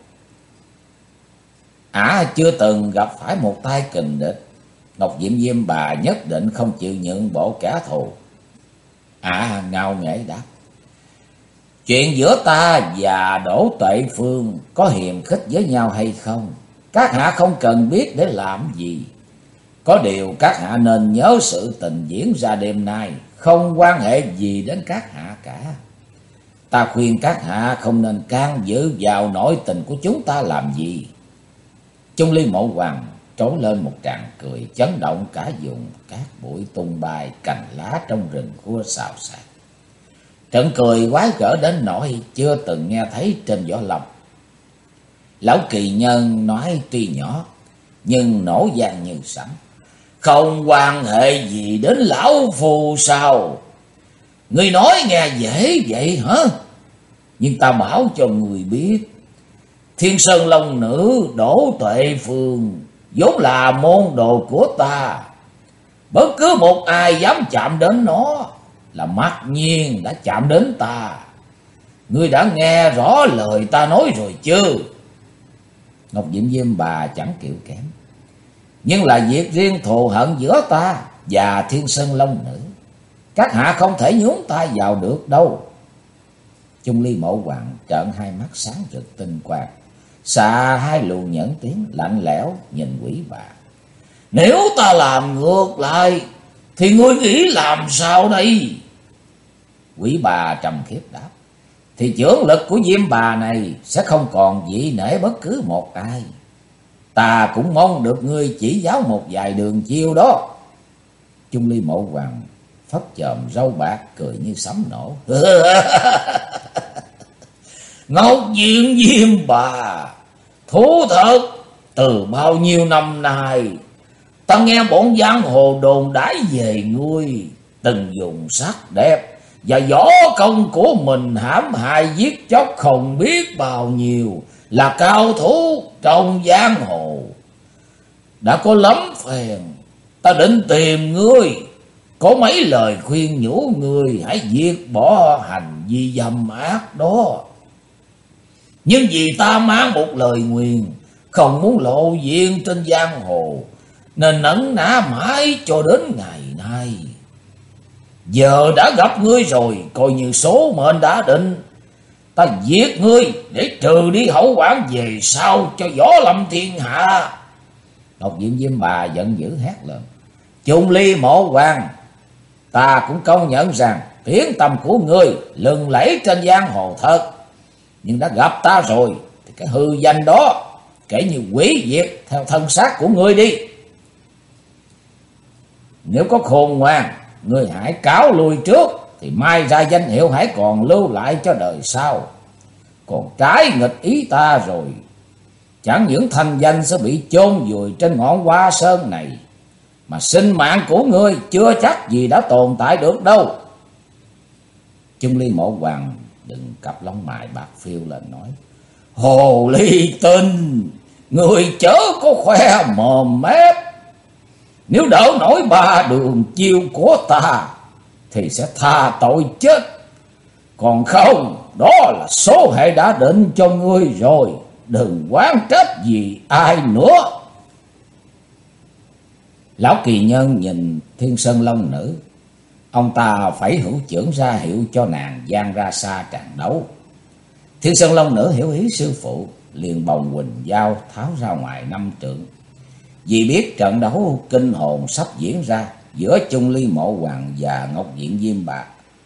chưa từng gặp phải một tay kình địch. Ngọc Diệm Diêm Bà nhất định không chịu nhượng bộ kẻ thù. Ngao nghễ đáp: Chuyện giữa ta và Đỗ Tuệ Phương có hiềm khích với nhau hay không, các hạ không cần biết để làm gì. Có điều các hạ nên nhớ sự tình diễn ra đêm nay không quan hệ gì đến các hạ cả. Ta khuyên các hạ không nên can dự vào nội tình của chúng ta làm gì. Chung Ly Mộ Hoàng trỗi lên một tràng cười chấn động cả vùng, cát bụi tung bay, cành lá trong rừng khua xào xạc. Trận cười quái gở đến nỗi chưa từng nghe thấy trên võ lâm. Lão kỳ nhân nói tuy nhỏ nhưng nổ vang như sấm. Không quan hệ gì đến lão phù sao? Ngươi nói nghe dễ vậy hả? Nhưng ta bảo cho người biết, Thiên Sơn Long Nữ Đỗ Tuệ Phương vốn là môn đồ của ta. Bất cứ một ai dám chạm đến nó là mặc nhiên đã chạm đến ta. Ngươi đã nghe rõ lời ta nói rồi chứ? Ngọc Diệm Diêm Bà chẳng chịu kém. Nhưng là việc riêng thù hận giữa ta và Thiên Sơn Long Nữ, các hạ không thể nhúng tay vào được đâu. Chung Ly Mộ Hoàng trợn hai mắt sáng rực tinh quang, xạ hai luồng nhẫn tiếng lạnh lẽo nhìn Quỷ Bà. Nếu ta làm ngược lại thì ngươi nghĩ làm sao đây? Quỷ Bà trầm khiếp đáp. Thì chưởng lực của Diêm Bà này sẽ không còn vị nể bất cứ một ai. Ta cũng mong được ngươi chỉ giáo một vài đường chiêu đó. Chung Ly Mộ Hoàng phất chòm râu bạc cười như sấm nổ. Ngọc Diện Diêm Bà, thú thật, từ bao nhiêu năm nay ta nghe bọn giang hồ đồn đãi về ngươi từng dùng sắc đẹp và võ công của mình hãm hại giết chóc không biết bao nhiêu là cao thủ trong giang hồ. Đã có lắm phèn ta định tìm ngươi, có mấy lời khuyên nhủ ngươi hãy diệt bỏ hành vi dâm ác đó. Nhưng vì ta mang một lời nguyền không muốn lộ diện trên giang hồ nên nấn ná mãi cho đến ngày nay. Giờ đã gặp ngươi rồi, coi như số mệnh đã định. Ta giết ngươi để trừ đi hậu quả về sau cho võ lâm thiên hạ. Ngọc Diệm Diêm Bà giận dữ hét lên. Chung Ly Mộ Hoàng, ta cũng công nhận rằng tiếng tăm của ngươi lừng lẫy trên giang hồ thật. Nhưng đã gặp ta rồi thì cái hư danh đó kể như hủy diệt theo thân xác của ngươi đi. Nếu có khôn ngoan, ngươi hãy cáo lui trước thì mai ra danh hiệu hãy còn lưu lại cho đời sau. Còn trái nghịch ý ta rồi, chẳng những thành danh sẽ bị chôn vùi trên ngọn Hoa Sơn này, mà sinh mạng của ngươi chưa chắc gì đã tồn tại được đâu. Chung Ly Mộ Hoàng đừng cặp lông mày bạc phiêu lên nói. Hồ ly tinh, ngươi chớ có khoe mồm mép. Nếu đỡ nổi ba đường chiêu của ta thì sẽ tha tội chết. Còn không, đó là số hệ đã định cho ngươi rồi, đừng oán trách gì ai nữa. Lão kỳ nhân nhìn Thiên Sơn Long Nữ, ông ta phải hữu chưởng ra hiệu cho nàng giang ra xa trận đấu. Thiên Sơn Long Nữ hiểu ý sư phụ, liền bồng quỳnh dao tháo ra ngoài 5 trượng. Vì biết trận đấu kinh hồn sắp diễn ra giữa Chung Ly Mộ Hoàng và Ngọc Diện Diêm Bà.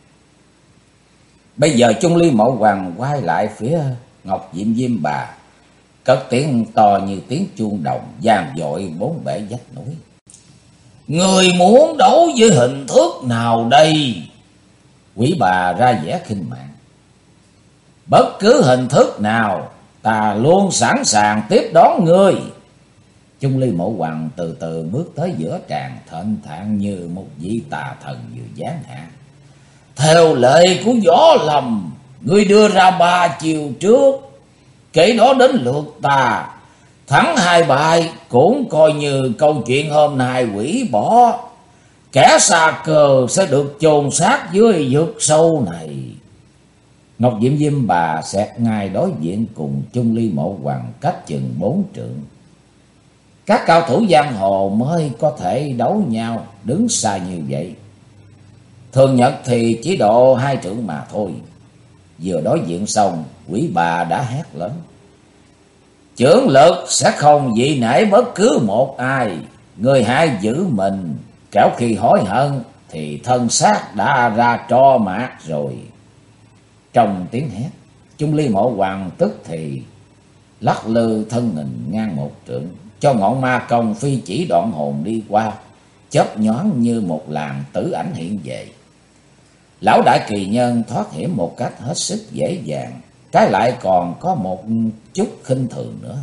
Bây giờ Chung Ly Mộ Hoàng quay lại phía Ngọc Diện Diêm Bà, cất tiếng to như tiếng chuông đồng vang dội bốn bể vách núi. Người muốn đấu với hình thức nào đây? Quỷ Bà ra vẻ khinh mạng. Bất cứ hình thức nào, ta luôn sẵn sàng tiếp đón ngươi. Chung Ly Mộ Hoàng từ từ bước tới giữa tràng, thênh thản như một vị tà thần vừa giáng hạ. Theo lệ của võ lâm, ngươi đưa ra 3 chiều trước, kể đó đến lượt ta. Thắng 2 bài cũng coi như câu chuyện hôm nay hủy bỏ. Kẻ xa cờ sẽ được chôn xác dưới vực sâu này. Ngọc Diệm Diêm Bà xẹt ngay đối diện cùng Chung Ly Mộ Hoàng cách chừng 4 trượng. Các cao thủ giang hồ mới có thể đấu nhau đứng xa như vậy. Thường nhật thì chỉ độ 2 trượng mà thôi. Vừa đối diện xong, Quỷ Bà đã hét lớn. Chưởng lực sẽ không dị nể bất cứ một ai. Người hãy giữ mình, kẻo khi hối hận thì thân xác đã ra tro mạc rồi. Trong tiếng hét, Chung Ly Mộ Hoàng tức thì lắc lư thân hình ngang một trượng, cho ngọn ma công phi chỉ đoạn hồn đi qua, chớp nhoáng như một làn tử ảnh hiện về. Lão Đại Kỳ Nhân thoát hiểm một cách hết sức dễ dàng, trái lại còn có một chút khinh thường nữa.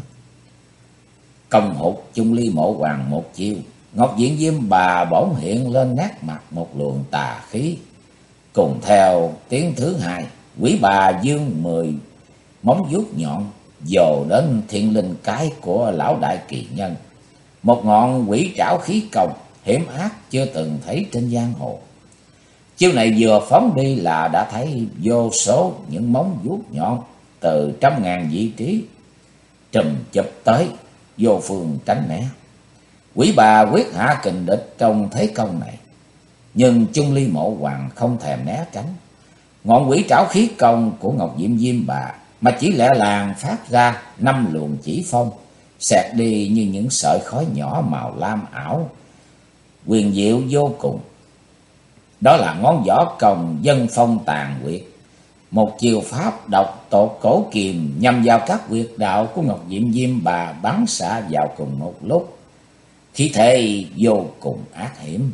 Công hụt Chung Ly Mộ Hoàng một chiêu, Ngọc Diện Diêm Bà bỗng hiện lên nét mặt một luồng tà khí. Cùng theo tiếng thứ hai, quỷ bà dương 10 móng vuốt nhọn dồ đến thiên linh cái của Lão Đại Kỳ Nhân. Một ngọn quỷ trảo khí công hiểm ác chưa từng thấy trên giang hồ. Chiêu này vừa phóng đi là đã thấy vô số những móng vuốt nhọn từ trăm ngàn vị trí trùm chụp tới, vô phương tránh né. Quỷ bà quyết hạ kình địch trong thế công này, nhưng Chung Ly Mộ Hoàng không thèm né tránh. Ngọn quỷ trảo khí công của Ngọc Diệm Diêm Bà mà chỉ lẹ làng phát ra 5 luồng chỉ phong, xẹt đi như những sợi khói nhỏ màu lam ảo, huyền diệu vô cùng. Đó là ngón võ công Dân Phong Tàn Quyệt, một chiêu pháp độc tột cổ kiềm nhằm vào các huyệt đạo của Ngọc Diệm Diêm Bà bắn xạ vào cùng một lúc, khí thế vô cùng ác hiểm.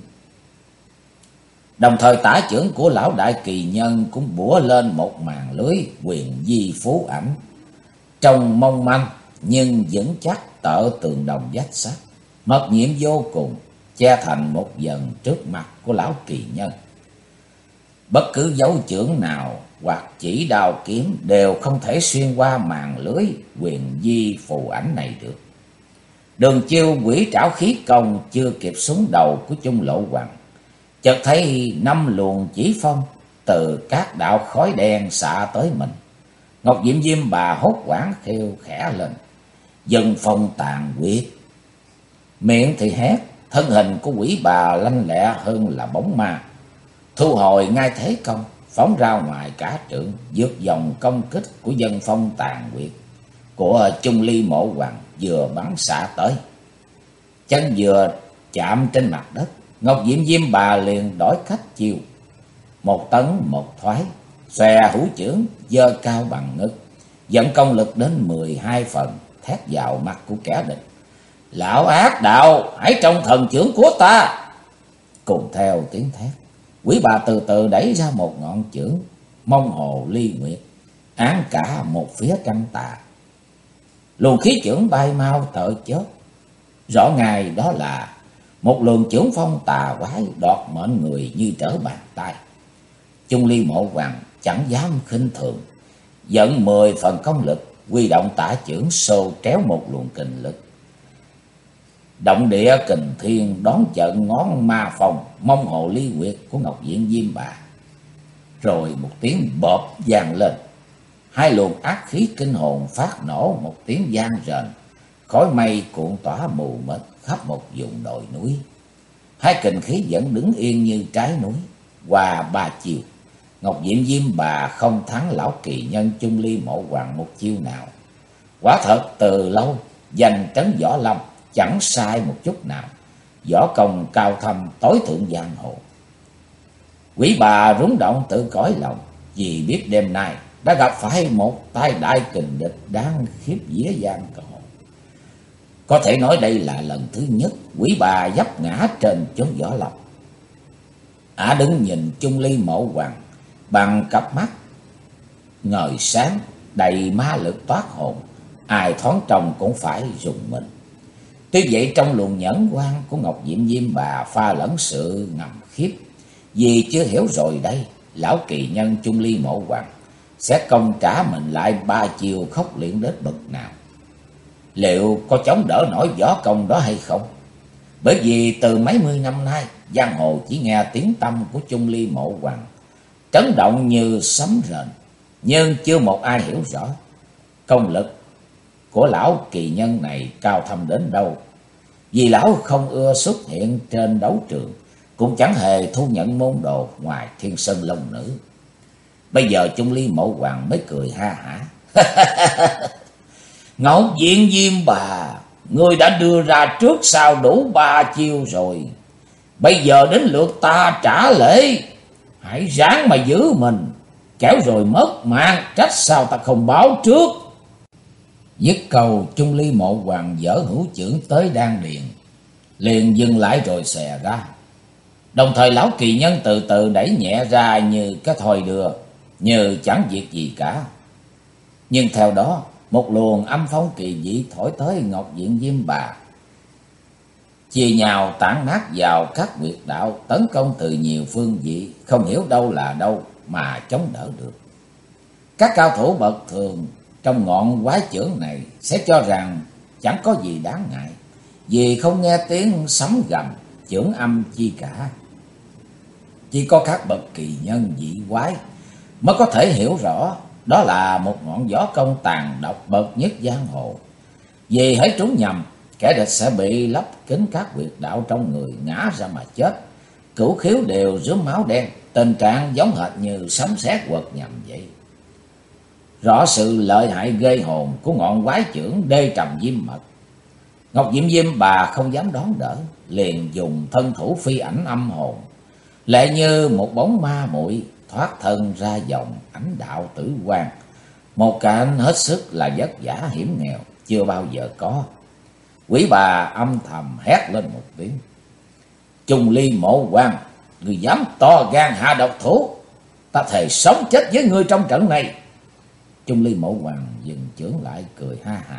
Đồng thời tả chưởng của Lão Đại Kỳ Nhân cũng bủa lên một màn lưới quyền di phú ảnh, trông mong manh nhưng vững chắc tợ tường đồng vách sắt, mật nhiễm vô cùng, che thành một dần trước mặt của Lão Kỳ Nhân. Bất cứ dấu chưởng nào hoặc chỉ đao kiếm đều không thể xuyên qua màn lưới quyền di phù ảnh này được. Đường chiêu quỷ trảo khí công chưa kịp xuống đầu của Chung Lộ Hoàng, chợt thấy 5 luồng chỉ phong từ các đạo khói đen xạ tới mình. Ngọc Diệm Diêm Bà hốt hoảng kêu khẽ lên: Dân Phong Tàn Quyệt! Miệng thì hét, thân hình của quỷ bà lanh lẹ hơn là bóng ma, thu hồi ngay thế công, phóng ra ngoài cả trượng, vượt dòng công kích của Dân Phong Tàn Quyệt của Chung Ly Mộ Hoàng vừa bắn xạ tới. Chân vừa chạm trên mặt đất, Ngọc Diệm Diêm Bà liền đổi cách chiêu, một tấn một thoái, xòe hữu chưởng giơ cao bằng ngực, dẫn công lực đến 12 phần, thét vào mặt của kẻ địch: Lão ác đạo, hãy trông thần chưởng của ta! Cùng theo tiếng thét, quỷ bà từ từ đẩy ra một ngọn chưởng Mông Hồ Ly Nguyệt, án cả một phía trăng tà. Luồng khí chưởng bay mau tợ chớp, rõ ngài đó là một luồng chưởng phong tà quái đoạt mệnh người như trở bàn tay. Chung Ly Mộ Hoàng chẳng dám khinh thường, dẫn 10 phần công lực, huy động tả chưởng xô tréo một luồng kình lực. Động địa kình thiên đón trận ngón ma phòng Mông Hồ Ly Nguyệt của Ngọc Diện Diêm Bà. Rồi một tiếng bộp vang lên, hai luồng ác khí kinh hồn phát nổ một tiếng vang rền, khói mây cuộn tỏa mù mịt khắp một vùng đồi núi. Hai kình khí vẫn đứng yên như trái núi. Qua 3 chiều, Ngọc Diệm Diêm Bà không thắng Lão Kỳ Nhân Chung Ly Mộ Hoàng một chiêu nào. Quả thật từ lâu danh trấn võ lâm chẳng sai một chút nào, võ công cao thâm tối thượng giang hồ. Quỷ bà rúng động tự cõi lòng, vì biết đêm nay đã gặp phải một tay đại kình địch đáng khiếp vía giang hồ. Có thể nói đây là lần thứ nhất quỷ bà vấp ngã trên chốn võ lâm. Ả đứng nhìn Chung Ly Mộ Hoàng bằng cặp mắt ngời sáng đầy ma lực toát hồn, ai thoáng trông cũng phải rùng mình. Tuy vậy trong luồng nhẫn quan của Ngọc Diệm Diêm Bà pha lẫn sự ngầm khiếp, vì chưa hiểu rồi đây Lão Kỳ Nhân Chung Ly Mộ Hoàng sẽ công trả mình lại 3 chiều khốc liệt đến bậc nào. Liệu có chống đỡ nổi võ công đó hay không? Bởi vì từ mấy mươi năm nay, giang hồ chỉ nghe tiếng tăm của Chung Ly Mộ Hoàng trấn động như sấm rền, nhưng chưa một ai hiểu rõ công lực của Lão Kỳ Nhân này cao thâm đến đâu. Vì lão không ưa xuất hiện trên đấu trường, cũng chẳng hề thu nhận môn đồ ngoài Thiên Sơn Long Nữ. Bây giờ Chung Ly Mộ Hoàng mới cười ha hả. Ngọc Diện Diêm Bà, ngươi đã đưa ra trước sau đủ 3 chiêu rồi. Bây giờ đến lượt ta trả lễ. Hãy ráng mà giữ mình, kẻo rồi mất mạng, trách sao ta không báo trước. Dứt câu, Chung Ly Mộ Hoàng giở hữu chưởng tới đan điền, liền dừng lại rồi xè ra. Đồng thời lão kỳ nhân từ từ đẩy nhẹ ra như cái thoi đưa, như chẳng việc gì cả. Nhưng theo đó, một luồng âm phong kỳ dị thổi tới Ngọc Diện Diêm Bà, chia nhau tản mát vào các huyệt đạo, tấn công từ nhiều phương vị, không hiểu đâu là đâu mà chống đỡ được. Các cao thủ bậc thường trong ngọn quái chưởng này sẽ cho rằng chẳng có gì đáng ngại, vì không nghe tiếng sấm gầm, chưởng âm chi cả. Chỉ có các bậc kỳ nhân dị quái mới có thể hiểu rõ đó là một ngọn võ công tàn độc bậc nhất giang hồ. Vì hễ trúng nhầm, kẻ địch sẽ bị lấp kín các huyệt đạo trong người, ngã ra mà chết, cửu khiếu đều rướm máu đen, tình trạng giống hệt như sấm sét quật nhầm vậy. Rõ sự lợi hại ghê hồn của ngọn quái chưởng đê trầm diêm mật, Ngọc Diệm Diêm Bà không dám đón đỡ, liền dùng thân thủ phi ảnh âm hồn, lệ như một bóng ma muội thoát thân ra dòng ảnh đạo tử quang, một cảnh hết sức là vất vả hiểm nghèo chưa bao giờ có. Quỷ bà âm thầm hét lên một tiếng: Chung Ly Mộ Hoàng, ngươi dám to gan hạ độc thủ, ta thề sống chết với ngươi trong trận này. Chung Ly Mộ Hoàng dừng chưởng lại cười ha hả: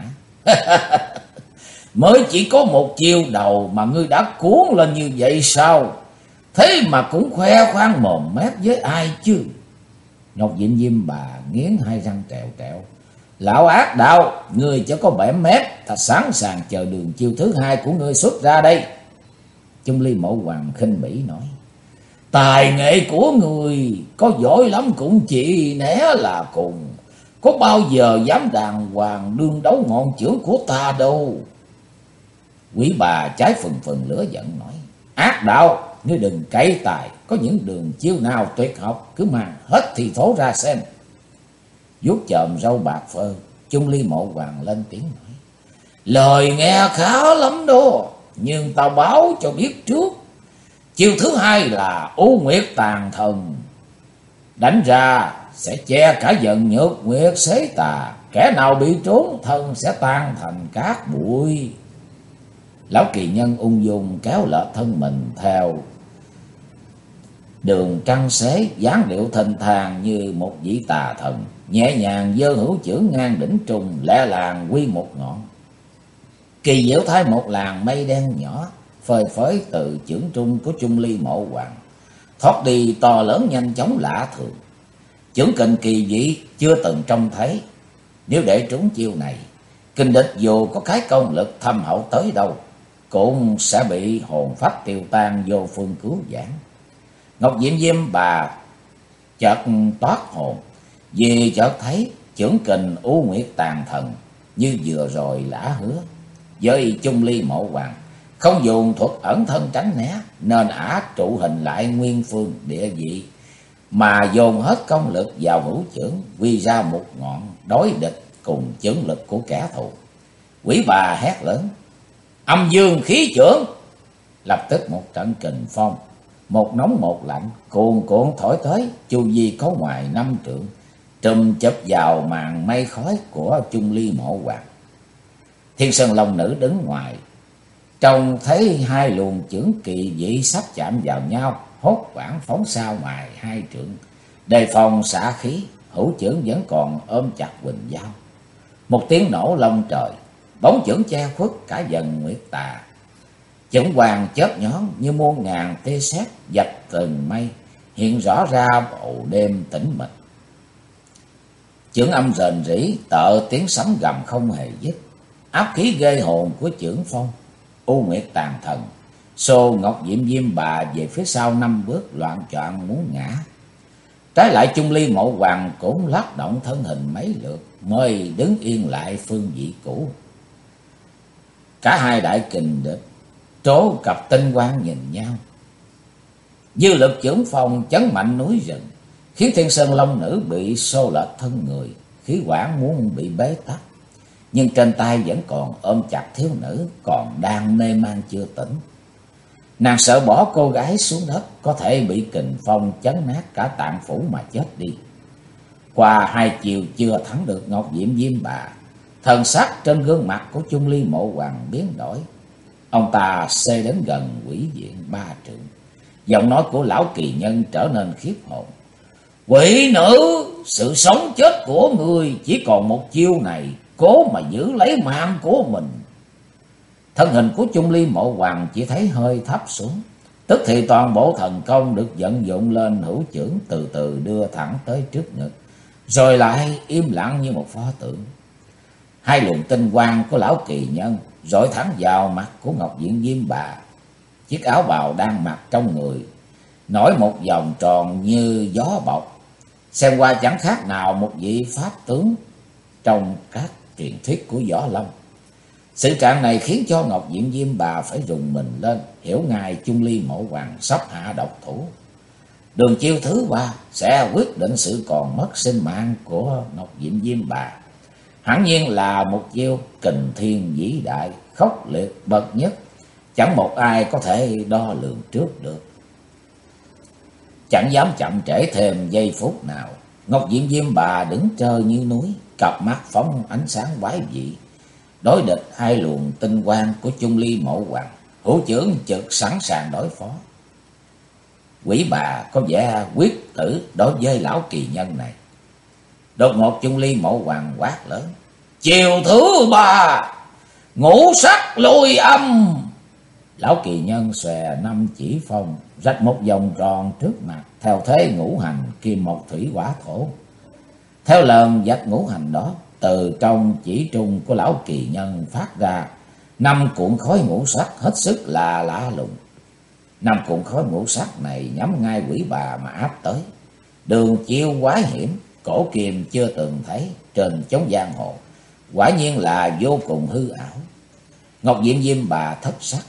Mới chỉ có một chiêu đầu mà ngươi đã cuốn lên như vậy sao? Thế mà cũng khoe khoang mồm mép với ai chứ? Ngọc Diện Diêm Bà nghiến hai răng trèo trẹo: Lão ác đạo, ngươi chớ có bẻ mép, ta sẵn sàng chờ đường chiêu thứ hai của ngươi xuất ra đây. Chung Ly Mộ Hoàng khinh bỉ nói: Tài nghệ của ngươi có giỏi lắm cũng chỉ né là cùng, có bao giờ dám đàng hoàng đương đấu ngọn chưởng của ta đâu. Quỷ bà trái phừng phừng lửa giận nói: Ác đạo, ngươi đừng cậy tài, có những đường chiêu nào tuyệt học cứ mang hết thì thố ra xem. Vuốt chòm râu bạc phơ, Chung Ly Mộ Hoàng lên tiếng nói: Lời nghe khá lắm đó, nhưng tao báo cho biết trước, chiêu thứ hai là U Nguyệt Tàn Thần. Đánh ra sẽ che cả dần nhược nguyệt xế tà, kẻ nào bị trốn thân sẽ tan thành cát bụi. Lão kỳ nhân ung dung kéo lệch thân mình theo đường trăng xế, dáng điệu thênh thang như một vị tà thần, nhẹ nhàng giơ hữu chưởng ngang đỉnh trùng, lẹ làng quy một ngọn. Kỳ diệu thay một làn mây đen nhỏ phơi phới từ chưởng trung của Chung Ly Mộ Hoàng, thoát đi to lớn nhanh chóng lạ thường. Chưởng kình kỳ dị chưa từng trông thấy. Nếu để trúng chiêu này, kình địch dù có cái công lực thâm hậu tới đâu cũng sẽ bị hồn phách tiêu tan, vô phương cứu vãn. Ngọc Diệm Diêm Bà chợt toát hồn, vì chợt thấy chưởng kình U Nguyệt Tàn Thần như vừa rồi lã hứa. Với Chung Ly Mộ Hoàng không dùng thuật ẩn thân tránh né, nên ả trụ hình lại nguyên phương địa vị, mà dồn hết công lực vào hữu chưởng, quy ra một ngọn đối địch cùng chưởng lực của kẻ thù. Quỷ bà hét lớn: Âm dương khí chưởng! Lập tức một trận kình phong, một nóng một lạnh cuồn cuộn thổi tới, chu vi có ngoài 5 trượng, trùm chụp vào màn mây khói của Chung Ly Mộ Hoàng. Thiên Sơn Long Nữ đứng ngoài, trông thấy hai luồng chưởng kỳ dị sắp chạm vào nhau, hốt hoảng phóng sao ngoài 2 trượng, đề phòng xả khí. Hữu chưởng vẫn còn ôm chặt quỳnh dao. Một tiếng nổ long trời, bóng chưởng che khuất cả dần nguyệt tà. Chưởng hoàng chớp nhón như muôn ngàn tia sét dạch từng mây, hiện rõ ra bầu đêm tĩnh mịch. Chưởng âm rền rĩ, tợ tiếng sấm gầm không hề dứt. Áp khí ghê hồn của chưởng phong U Nguyệt Tàn Thần xô Ngọc Diệm Diêm Bà về phía sau 5 bước, loạn choạng muốn ngã. Trái lại Chung Ly Mộ Hoàng cũng lắc động thân hình mấy lượt mới đứng yên lại phương vị cũ. Cả hai đại kình địch trố cặp tinh quang nhìn nhau. Dư lực chưởng phong chấn mạnh núi rừng, khiến Thiên Sơn Long Nữ bị xô lệch thân người, khí quản muốn bị bế tắc. nhưng trên tay vẫn còn ôm chặt thiếu nữ còn đang mê man chưa tỉnh. Nàng sợ bỏ cô gái xuống đất có thể bị kình phong chấn nát cả tạng phủ mà chết đi. Qua hai chiều chưa thắng được Ngọc Diệm Diêm Bà, thần sắc trên gương mặt của Chung Ly Mộ Hoàng biến đổi. Ông ta xê đến gần quỷ diện 3 trượng. Giọng nói của lão kỳ nhân trở nên khiếp hồn. Quỷ nữ, sự sống chết của người chỉ còn một chiêu này, cố mà giữ lấy mạng của mình. Thân hình của Chung Ly Mộ Hoàng chỉ thấy hơi thấp xuống. Tức thì toàn bộ thần công được vận dụng lên hữu chưởng từ từ đưa thẳng tới trước ngực, rồi lại im lặng như một pho tượng. Hai luồng tinh quang của lão kỳ nhân rọi thẳng vào mặt của Ngọc Diệm Diêm Bà. Chiếc áo bào đang mặc trong người nổi một vòng tròn như gió bọc, xem qua chẳng khác nào một vị pháp tướng trong các truyền thuyết của Võ Lâm. Sự trạng này khiến cho Ngọc Diệm Diêm Bà phải rùng mình lên, hiểu ngay Chung Ly Mộ Hoàng sắp hạ độc thủ. Đường chiêu thứ 3 sẽ quyết định sự còn mất sinh mạng của Ngọc Diệm Diêm Bà. Hẳn nhiên là một chiêu kình thiên vĩ đại, khốc liệt bậc nhất, chẳng một ai có thể đo lường trước được. Chẳng dám chậm trễ thêm giây phút nào, Ngọc Diệm Diêm Bà đứng trơ như núi, cặp mắt phóng ánh sáng quái dị, đối địch hai luồng tinh quang của Chung Ly Mộ Hoàng, hữu chưởng trực sẵn sàng đối phó. Quỷ bà có vẻ quyết tử đối với lão kỳ nhân này. Đột ngột Chung Ly Mộ Hoàng quát lớn. Chiều thứ 3, ngũ sắc lôi âm. Lão kỳ nhân xòe 5 chỉ phong, rạch một vòng tròn trước mặt, theo thế ngũ hành kim mộc thủy hỏa thổ. Theo lần vạch ngũ hành đó, từ trong chỉ trung của lão kỳ nhân phát ra 5 cuộn khói ngũ sắc hết sức là lạ lùng. 5 cuộn khói ngũ sắc này nhắm ngay quỷ bà mà áp tới. Đường chiêu quái hiểm, cổ kiềm chưa từng thấy trên chốn giang hồ, quả nhiên là vô cùng hư ảo. Ngọc Diệm Diêm Bà thất sắc,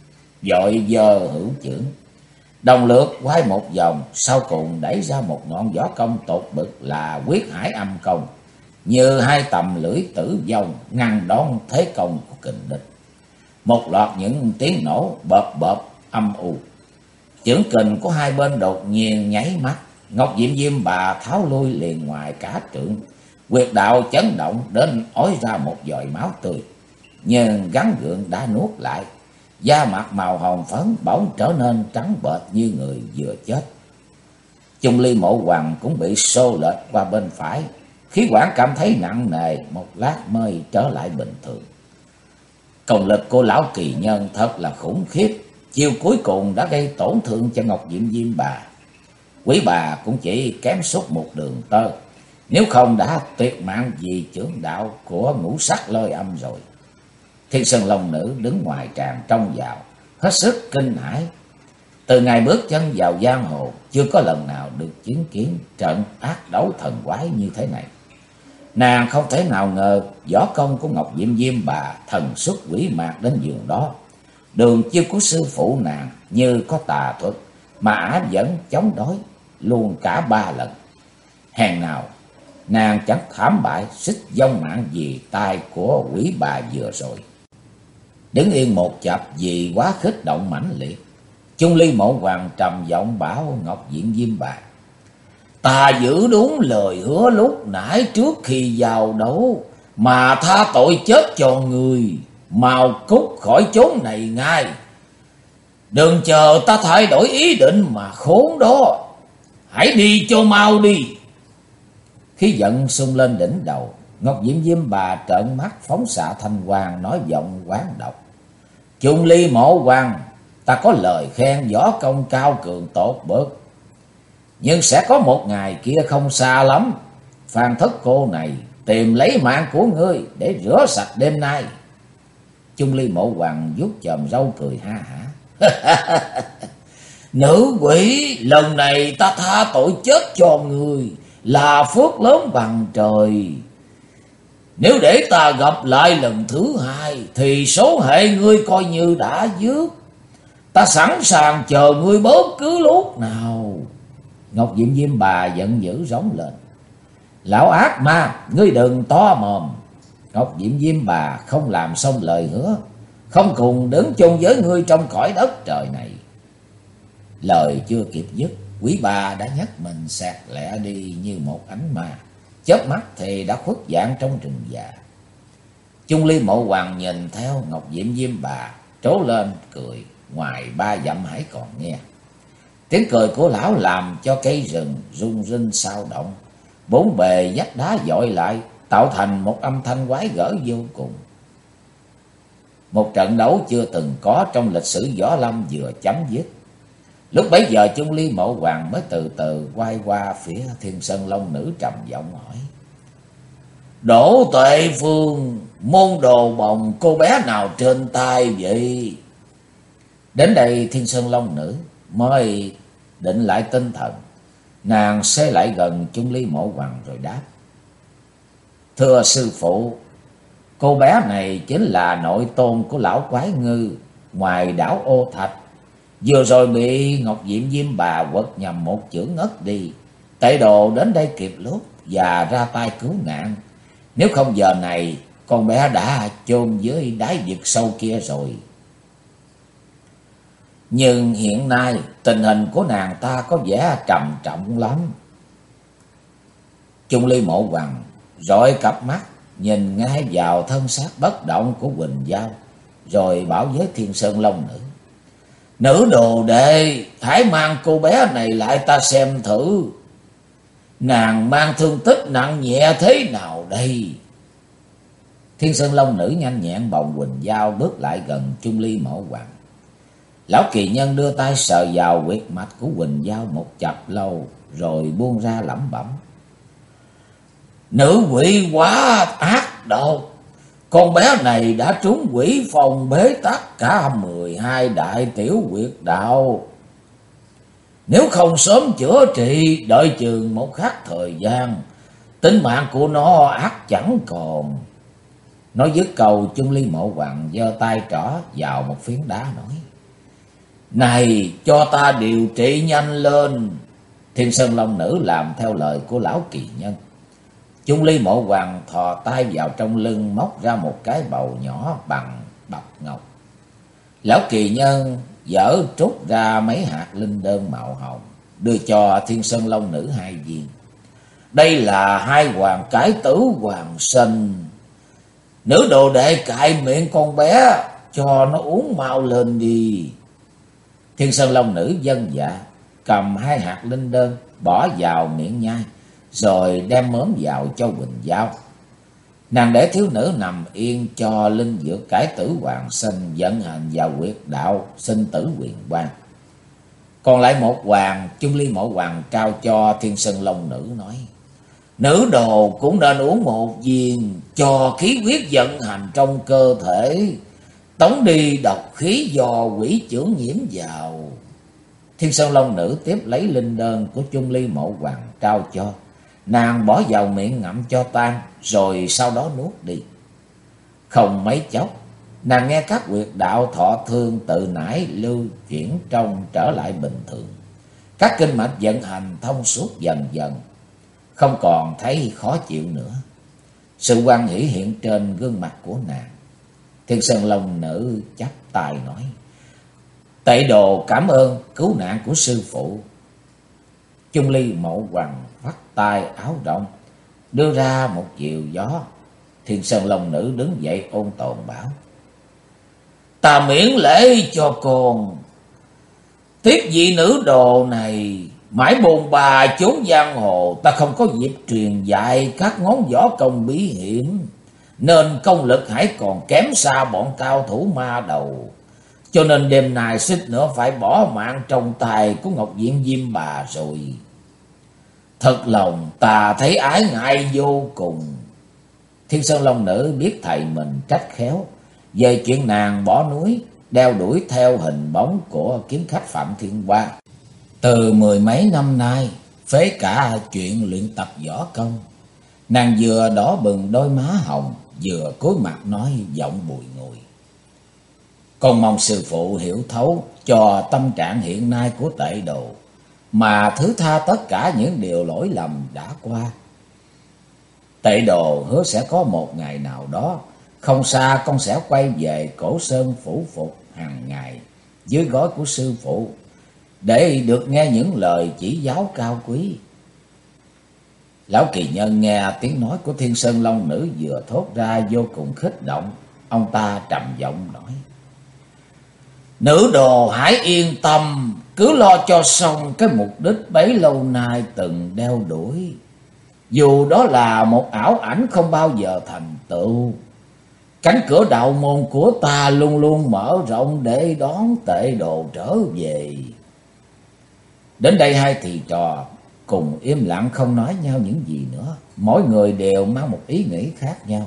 vội giơ hữu chưởng, đồng lượt quay một vòng, sau cùng đẩy ra một ngọn võ công tột bực là Quyết Hải Âm Công, như hai tầm lưỡi tử vong ngăn đón thế công của kình địch. Một loạt những tiếng nổ bợp bợp âm u, chưởng kình của hai bên đột nhiên nháy mắt. Ngọc Diệm Diêm Bà tháo lui liền ngoài cả trượng, huyệt đạo chấn động đến ói ra một giọt máu tươi, nhưng gắn gượng đã nuốt lại. Da mặt màu hồng phấn bỗng trở nên trắng bệch như người vừa chết. Chung Ly Mộ Hoàng cũng bị xô lệch qua bên phải, khí quản cảm thấy nặng nề, một lát mới trở lại bình thường. Công lực của lão kỳ nhân thật là khủng khiếp, chiêu cuối cùng đã gây tổn thương cho Ngọc Diệm Diêm Bà. Quý bà cũng chỉ kém sút một đường tơ, nếu không đã tuyệt mạng vì chưởng đạo của ngũ sắc lôi âm rồi. Thiên Sơn Long Nữ đứng ngoài tràng trông vào, hết sức kinh hãi. Từ ngày bước chân vào giang hồ, chưa có lần nào được chứng kiến trận ác đấu thần quái như thế này. Nàng không thể nào ngờ võ công của Ngọc Diệm Diêm Bà thần xuất quỷ mạc đến giường đó. Đường chiêu của sư phụ nàng như có tà thuật mà ả vẫn chống đối luôn cả 3 lần. Hèn nào nàng chẳng thảm bại xích vong mạng vì tay của quỷ bà vừa rồi. Đứng yên một chập vì quá khích động mãnh liệt, Chung Ly Mộ Hoàng trầm giọng bảo Ngọc Diệm Diêm Bà. Ta giữ đúng lời hứa lúc nãy trước khi vào đấu, mà tha tội chết cho người, mau cút khỏi chốn này ngay. Đừng chờ ta thay đổi ý định mà khốn đó, hãy đi cho mau đi. Khí giận sung lên đỉnh đầu, Ngọc Diệm Diêm Bà trợn mắt phóng xạ thanh quang, nói giọng quán độc. Chung Ly Mộ Hoàng, ta có lời khen võ công cao cường tột bậc, nhưng sẽ có một ngày kia không xa lắm, Phan Thất cô này tìm lấy mạng của ngươi để rửa sạch đêm nay. Chung Ly Mộ Hoàng vuốt chòm râu cười ha hả. Nữ quỷ, lần này ta tha tội chết cho người là phước lớn bằng trời. Nếu để ta gặp lại lần thứ 2 thì số hệ ngươi coi như đã dứt. Ta sẵn sàng chờ ngươi bất cứ lúc nào. Ngọc Diệm Diêm Bà giận dữ rống lên. Lão ác ma, ngươi đừng to mồm. Ngọc Diệm Diêm Bà không làm xong lời hứa, không cùng đứng chung với ngươi trong cõi đất trời này. Lời chưa kịp dứt, quý bà đã nhấc mình xẹt lẹ đi như một ánh ma, chớp mắt thì đã khuất dạng trong rừng già. Chung Ly Mộ Hoàng nhìn theo Ngọc Diệm Diêm Bà trố lên cười, ngoài 3 dặm hãy còn nghe. Tiếng cười của lão làm cho cây rừng rung rinh sao động, bốn bề vách đá dội lại, tạo thành một âm thanh quái gở vô cùng. Một trận đấu chưa từng có trong lịch sử võ lâm vừa chấm dứt. Lúc bấy giờ Chung Ly Mộ Hoàng mới từ từ quay qua phía Thiên Sơn Long Nữ trầm giọng hỏi: Đỗ Tuệ Phương, môn đồ bồng cô bé nào trên tay vậy? Đến đây Thiên Sơn Long Nữ mới định lại tinh thần, nàng xê lại gần Chung Ly Mộ Hoàng rồi đáp: Thưa sư phụ, cô bé này chính là nội tôn của lão quái ngư ngoài đảo Ô Thạch. Vừa rồi bị Ngọc Diệm Diêm Bà quật nhầm một chưởng ngất đi. Tệ đồ đến đây kịp lúc và ra tay cứu nạn. Nếu không giờ này con bé đã chôn dưới đáy vực sâu kia rồi. Nhưng hiện nay tình hình của nàng ta có vẻ trầm trọng lắm. Chung Ly Mộ Hoàng rọi cặp mắt nhìn ngay vào thân xác bất động của Quỳnh Giao, rồi bảo với Thiên Sơn Long Nữ: Nữ đồ đệ, hãy mang cô bé này lại ta xem thử. Nàng mang thương tích nặng nhẹ thế nào đây? Thiên Sơn Long Nữ nhanh nhẹn bồng Quỳnh Giao bước lại gần Chung Ly Mộ Hoàng. Lão kỳ nhân đưa tay sờ vào huyệt mạch của Quỳnh Giao một chập lâu, rồi buông ra lẩm bẩm: Nữ quỷ quá ác độc. Con bé này đã trúng quỷ phòng bế tắc cả 12 đại tiểu huyệt đạo. Nếu không sớm chữa trị, đợi chừng một khắc thời gian, tính mạng của nó ắt chẳng còn. Nói dứt câu, Chung Ly Mộ Hoàng giơ tay trỏ vào một phiến đá nói: Này, cho ta điều trị nhanh lên. Thiên Sơn Long Nữ làm theo lời của lão kỳ nhân. Chung Ly Mộ Hoàng thò tay vào trong lưng, móc ra một cái bầu nhỏ bằng bạch ngọc. Lão kỳ nhân dở trút ra mấy hạt linh đơn màu hồng, đưa cho Thiên Sơn Long Nữ 2 viên. Đây là 2 hoàng cái tử hoàng sinh. Nữ đồ đệ cạy miệng con bé, cho nó uống mau lên đi. Thiên Sơn Long Nữ vâng dạ, cầm 2 hạt linh đơn bỏ vào miệng nhai, rồi đem mớm vào cho Quỳnh Giao. Nàng để thiếu nữ nằm yên cho linh dược cải tử hoàng sinh vận hành vào huyệt đạo sinh tử quyền quang. Còn lại một hoàng, Chung Ly Mộ Hoàng trao cho Thiên Sơn Long Nữ nói: Nữ đồ cũng nên uống 1 viên cho khí huyết vận hành trong cơ thể, tống đi độc khí do quỷ chưởng nhiễm vào. Thiên Sơn Long Nữ tiếp lấy linh đơn của Chung Ly Mộ Hoàng trao cho. Nàng bỏ vào miệng ngậm cho tan, rồi sau đó nuốt đi. Không mấy chốc, nàng nghe các huyệt đạo thọ thương tự nãy lưu chuyển trong trở lại bình thường. Các kinh mạch vận hành thông suốt dần dần, không còn thấy khó chịu nữa. Sự hoan hỷ hiện trên gương mặt của nàng. Thiên Sơn Long Nữ chắp tay nói: Tệ đồ cảm ơn cứu nạn của sư phụ. Chung Ly Mộ Hoàng vắt tay áo rộng, đưa ra một diều gió. Thiên Sơn Long Nữ đứng dậy ôn tồn bảo: Ta miễn lễ cho con. Tiếp vị nữ đồ này mãi bồn bà chốn giang hồ, ta không có dịp truyền dạy các ngón võ công bí hiểm, nên công lực hãy còn kém xa bọn cao thủ ma đầu. Cho nên đêm nay suýt nữa phải bỏ mạng trong tay của Ngọc Diệm Diêm Bà rồi. Thật lòng ta thấy ái ngại vô cùng. Thiên Sơn Long Nữ biết thầy mình trách khéo về chuyện nàng bỏ núi đeo đuổi theo hình bóng của kiếm khách Phạm Thiên Hoa. Từ 10 mấy năm nay, phế cả chuyện luyện tập võ công. Nàng vừa đỏ bừng đôi má hồng, vừa cúi mặt nói giọng bùi ngùi: Con mong sư phụ hiểu thấu cho tâm trạng hiện nay của tệ đồ, mà thứ tha tất cả những điều lỗi lầm đã qua. Tệ đồ hứa sẽ có một ngày nào đó, không xa con sẽ quay về Cổ Sơn phủ phục hàng ngày dưới gối của sư phụ, để được nghe những lời chỉ giáo cao quý. Lão kỳ nhân nghe tiếng nói của Thiên Sơn Long Nữ vừa thốt ra vô cùng kích động. Ông ta trầm giọng nói: Nữ đồ hãy yên tâm, cứ lo cho xong cái mục đích bấy lâu nay từng đeo đuổi. Dù đó là một ảo ảnh không bao giờ thành tựu, cánh cửa đạo môn của ta luôn luôn mở rộng để đón tệ đồ trở về. Đến đây hai thầy trò cùng im lặng không nói nhau những gì nữa. Mỗi người đều mang một ý nghĩ khác nhau.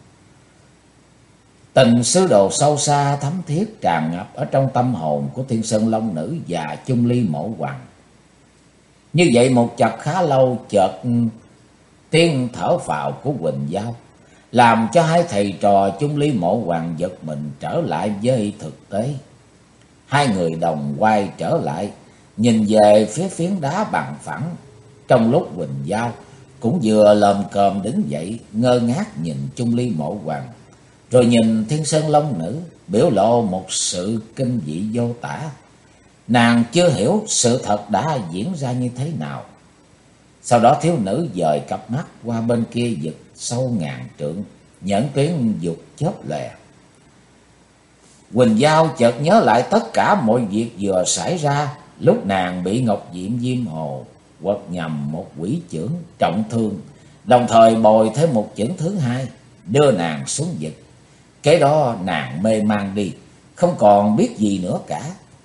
Tình sư đồ sâu xa thấm thiết tràn ngập ở trong tâm hồn của Thiên Sơn Long Nữ và Chung Ly Mộ Hoàng. Như vậy một chập khá lâu, chợt tiếng thở phào của Quỳnh Giao làm cho hai thầy trò Chung Ly Mộ Hoàng giật mình trở lại với thực tế. Hai người đồng quay trở lại, nhìn về phía phiến đá bằng phẳng. Trong lúc Quỳnh Giao cũng vừa lồm cồm đứng dậy, ngơ ngác nhìn Chung Ly Mộ Hoàng, rồi nhìn Thiên Sơn Long Nữ, biểu lộ một sự kinh dị vô tả. Nàng chưa hiểu sự thật đã diễn ra như thế nào. Sau đó thiếu nữ dời cặp mắt qua bên kia vực sâu ngàn trượng, nhẫn tuyến dục chớp lòe. Quỳnh Giao chợt nhớ lại tất cả mọi việc vừa xảy ra lúc nàng bị Ngọc Diệm Diêm Hồ quật nhầm một quỷ chưởng trọng thương, đồng thời bồi thêm một chưởng thứ hai đưa nàng xuống vực. Kế đó nàng mê man đi, không còn biết gì nữa cả.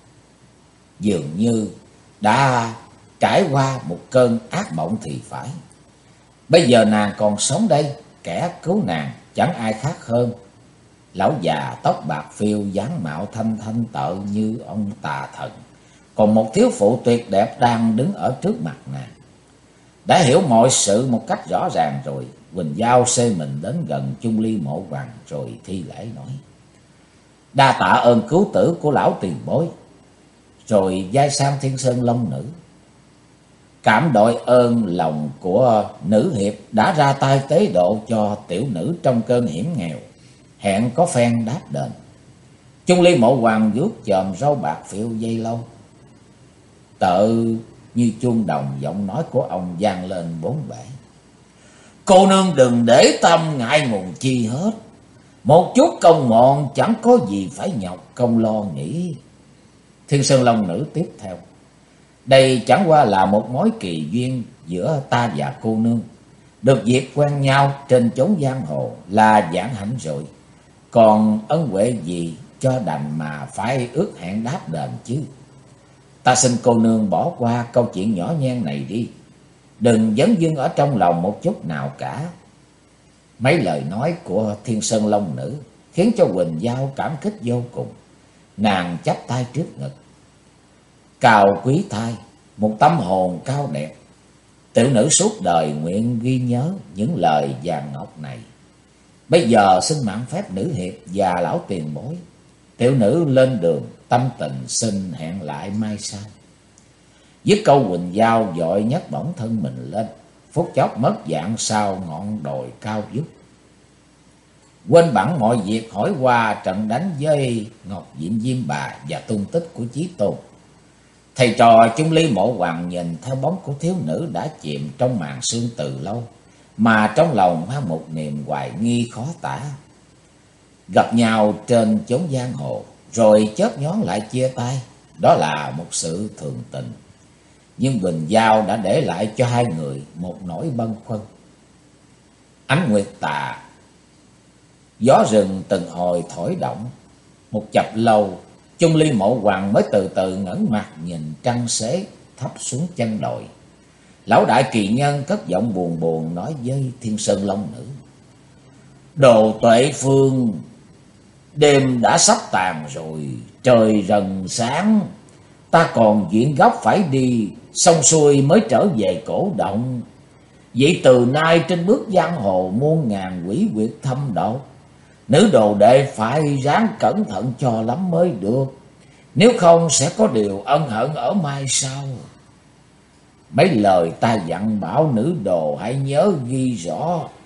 Dường như đã trải qua một cơn ác mộng thì phải. Bây giờ nàng còn sống đây, kẻ cứu nàng chẳng ai khác hơn lão già tóc bạc phiêu, dáng mạo thanh thanh tợ như ông tà thần. Còn một thiếu phụ tuyệt đẹp đang đứng ở trước mặt nàng. Đã hiểu mọi sự một cách rõ ràng rồi, Quỳnh Giao xê mình đến gần Chung Ly Mộ Hoàng rồi thi lễ nói: Đa tạ ơn cứu tử của lão tiền bối. Rồi vai sang Thiên Sơn Long Nữ: Cảm đội ơn lòng của nữ hiệp đã ra tay tế độ cho tiểu nữ trong cơn hiểm nghèo, hẹn có phen đáp đền. Chung Ly Mộ Hoàng vuốt chòm râu bạc phiêu dây lâu, tợ như chuông đồng, giọng nói của ông vang lên bốn bể: Cô nương đừng để tâm ngại ngùng chi hết, một chút công mọn chẳng có gì phải nhọc công lo nghĩ. Thiên Sơn Long Nữ tiếp theo: Đây chẳng qua là một mối kỳ duyên giữa ta và cô nương. Được dịp quen nhau trên chốn giang hồ là vạn hạnh rồi. Còn ân huệ gì cho đành mà phải ước hẹn đáp đền chứ. Ta xin cô nương bỏ qua câu chuyện nhỏ nhen này đi, đừng dấn dưng ở trong lòng một chút nào cả. Mấy lời nói của Thiên Sơn Long Nữ khiến cho Quỳnh Giao cảm kích vô cùng. Nàng chắp tay trước ngực: Cao quý thai, một tâm hồn cao đẹp, tiểu nữ suốt đời nguyện ghi nhớ những lời vàng ngọc này. Bây giờ xin mạn phép nữ hiệp và lão tiền bối, tiểu nữ lên đường, tâm tình xin hẹn lại mai sau. Dứt câu Quỳnh Giao vội nhấc bổng thân mình lên, phút chốc mất dạng sau ngọn đồi cao vút. Quên bẵng mọi việc hỏi qua trận đánh với Ngọc Diệm Diêm Bà và tung tích của Chí Tôn. Thầy trò Chung Ly Mộ Hoàng nhìn theo bóng của thiếu nữ đã chìm trong màn sương từ lâu, mà trong lòng mang một niềm hoài nghi khó tả. Gặp nhau trên chốn giang hồ, rồi chớp nhoáng lại chia tay, đó là một sự thường tình. Nhưng Quỳnh Giao đã để lại cho hai người một nỗi bâng khuâng. Ánh nguyệt tà, gió rừng từng hồi thổi động. Một chập lâu, Chung Ly Mộ Hoàng mới từ từ ngẩng mặt nhìn trăng xế thấp xuống chân đồi. Lão đại kỳ nhân cất giọng buồn buồn nói với Thiên Sơn Long Nữ: Đồ Tuệ Phương, đêm đã sắp tàn rồi, trời dần sáng, ta còn chuyện gấp phải đi, xong xuôi mới trở về cổ động. Vậy từ nay trên bước giang hồ muôn ngàn quỷ quyệt thâm độc, nữ đồ đệ phải ráng cẩn thận cho lắm mới được, nếu không sẽ có điều ân hận ở mai sau. Mấy lời ta dặn bảo nữ đồ hãy nhớ ghi rõ,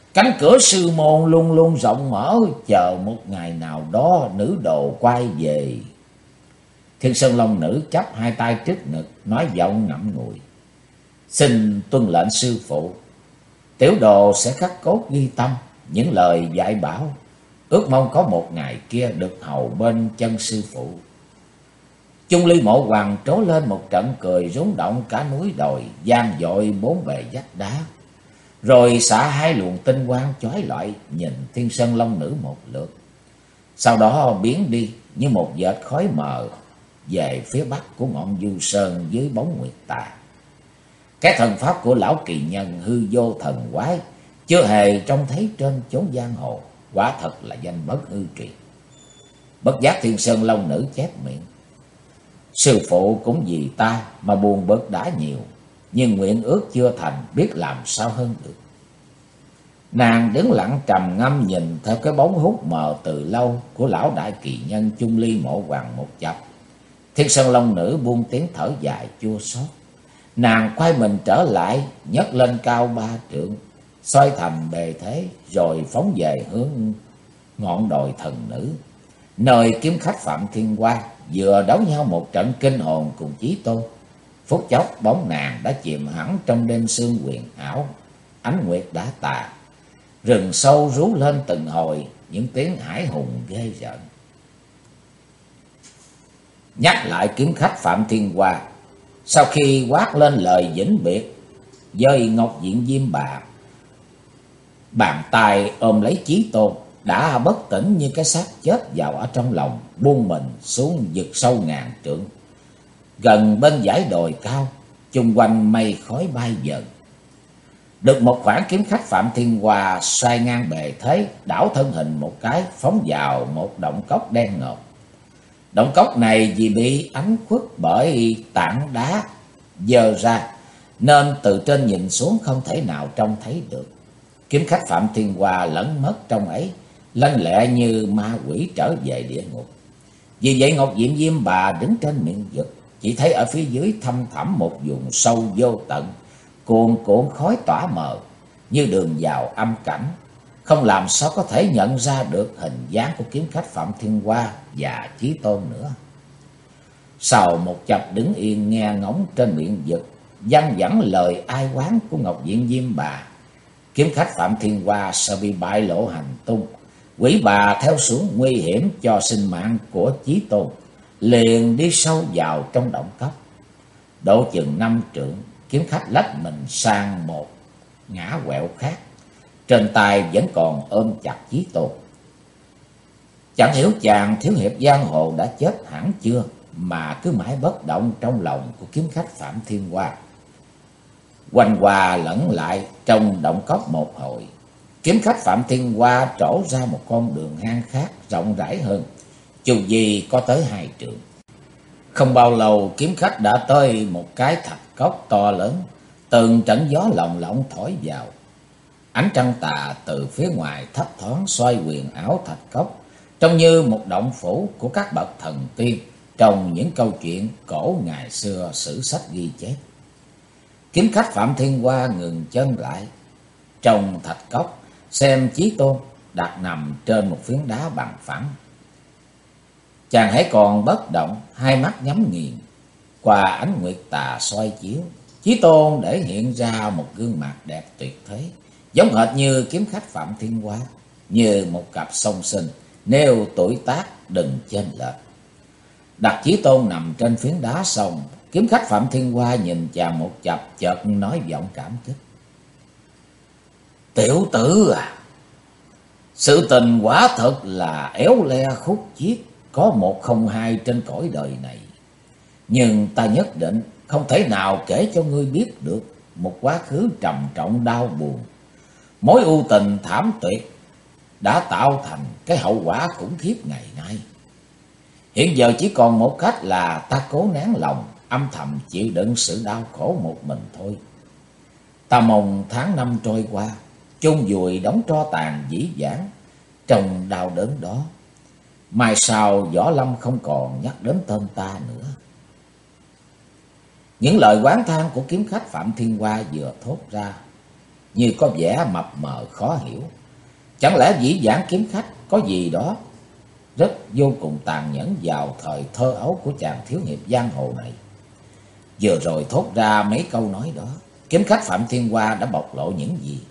Cánh cửa sư môn luôn luôn rộng mở, chờ một ngày nào đó nữ đồ quay về. Thiên Sơn Long Nữ chắp hai tay trước ngực, nói giọng ngậm ngùi. Xin tuân lệnh sư phụ, tiểu đồ sẽ khắc cốt ghi tâm những lời dạy bảo, ước mong có một ngày kia được hầu bên chân sư phụ. Chung Ly Mộ Hoàng trố lên một trận cười rúng động cả núi đồi, vang dội bốn bề vách đá. Rồi xả hai luồng tinh quang chói lọi nhìn Thiên Sơn Long Nữ một lượt. Sau đó biến đi như một vệt khói mờ về phía bắc của ngọn Du Sơn dưới bóng nguyệt tà. Cái thần pháp của lão kỳ nhân hư vô thần quái chưa hề trông thấy trên chốn giang hồ, quả thật là danh bất hư truyền. Bất giác Thiên Sơn Long Nữ chép miệng. Sư phụ cũng vì ta mà buồn bực đã nhiều, nhưng nguyện ước chưa thành, biết làm sao hơn được. Nàng đứng lặng trầm ngâm nhìn theo cái bóng hút mờ từ lâu của lão đại kỳ nhân Chung Ly Mộ Hoàng một chập. Thiên Sơn Long Nữ buông tiếng thở dài chua xót. Nàng quay mình trở lại, nhấc lên cao 3 trượng, xoay thành bề thế, rồi phóng về hướng ngọn đồi thần nữ, nơi kiếm khách Phạm Thiên Hoa vừa đấu nhau một trận kinh hồn cùng Chí Tôn. Phút chốc bóng nàng đã chìm hẳn trong đêm sương huyền ảo, ánh nguyệt đã tà. Rừng sâu rú lên từng hồi những tiếng hải hùng ghê rợn. Nhắc lại kiếm khách Phạm Thiên Hoa, sau khi quát lên lời vĩnh biệt với Ngọc Diện Diêm Bà, bàn tay ôm lấy Chí Tôn đã bất tỉnh như cái xác chết vào ở trong lòng, buông mình xuống vực sâu ngàn trượng. Gần bên dãy đồi cao, chung quanh mây khói bay dần. Được một khoảng, kiếm khách Phạm Thiên Hoa xoay ngang bề thế, đảo thân hình một cái, phóng vào một động cốc đen ngòm. Động cốc này vì bị ánh khuất bởi tảng đá dơ ra, nên từ trên nhìn xuống không thể nào trông thấy được. Kiếm khách Phạm Thiên Hoa lẫn mất trong ấy, lanh lẹ như ma quỷ trở về địa ngục. Vì vậy Ngọc Diệm Diêm Bà đứng trên miệng vực, chỉ thấy ở phía dưới thăm thẳm một vùng sâu vô tận, cuồn cuộn khói tỏa mờ như đường vào âm cảnh, không làm sao có thể nhận ra được hình dáng của kiếm khách Phạm Thiên Hoa và Chí Tôn nữa. Sau một chập đứng yên nghe ngóng trên miệng vực văng vẳng lời ai oán của Ngọc Diện Diêm Bà, kiếm khách Phạm Thiên Hoa sợ bị bại lộ hành tung, quỷ bà theo xuống nguy hiểm cho sinh mạng của Chí Tôn, liền đi sâu vào trong động cốc. Độ chừng 5 trượng, kiếm khách lách mình sang một ngã quẹo khác, trên tay vẫn còn ôm chặt Chí Tôn. Chẳng hiểu chàng thiếu hiệp giang hồ đã chết hẳn chưa mà cứ mãi bất động trong lòng của kiếm khách Phạm Thiên Hoa. Quanh qua lẫn lại trong động cốc một hồi, kiếm khách Phạm Thiên Hoa trổ ra một con đường hang khác rộng rãi hơn, dù gì có tới 2 trượng. Không bao lâu kiếm khách đã tới một cái thạch cốc to lớn, từng trận gió lồng lộng thổi vào. Ánh trăng tà từ phía ngoài thấp thoáng xoay huyền ảo thạch cốc, trông như một động phủ của các bậc thần tiên trong những câu chuyện cổ ngày xưa sử sách ghi chép. Kiếm khách Phạm Thiên Hoa ngừng chân lại trong thạch cốc, xem Chí Tôn đặt nằm trên một phiến đá bằng phẳng. Chàng hãy còn bất động, hai mắt nhắm nghiền. Qua ánh nguyệt tà soi chiếu, Chí Tôn để hiện ra một gương mặt đẹp tuyệt thế, giống hệt như kiếm khách Phạm Thiên Hoa, như một cặp song sinh, nếu tuổi tác đừng chênh lệch. Đặt Chí Tôn nằm trên phiến đá xong, kiếm khách Phạm Thiên Hoa nhìn chàng một chập, chợt nói giọng cảm kích: "Tiểu tử à, sự tình quả thật là éo le khúc chiết, có một không hai trên cõi đời này. Nhưng ta nhất định không thể nào kể cho ngươi biết được một quá khứ trầm trọng đau buồn, mối ưu tình thảm tuyệt đã tạo thành cái hậu quả khủng khiếp ngày nay. Hiện giờ chỉ còn một cách là ta cố nén lòng, âm thầm chịu đựng sự đau khổ một mình thôi. Ta mong tháng năm trôi qua, chôn vùi đống tro tàn dĩ vãng trong đau đớn đó. Mai sau Võ Lâm không còn nhắc đến tên ta nữa." Những lời oán than của kiếm khách Phạm Thiên Hoa vừa thốt ra, như có vẻ mập mờ khó hiểu. Chẳng lẽ dĩ vãng kiếm khách có gì đó rất vô cùng tàn nhẫn vào thời thơ ấu của chàng thiếu hiệp giang hồ này? Vừa rồi thốt ra mấy câu nói đó, kiếm khách Phạm Thiên Hoa đã bộc lộ những gì?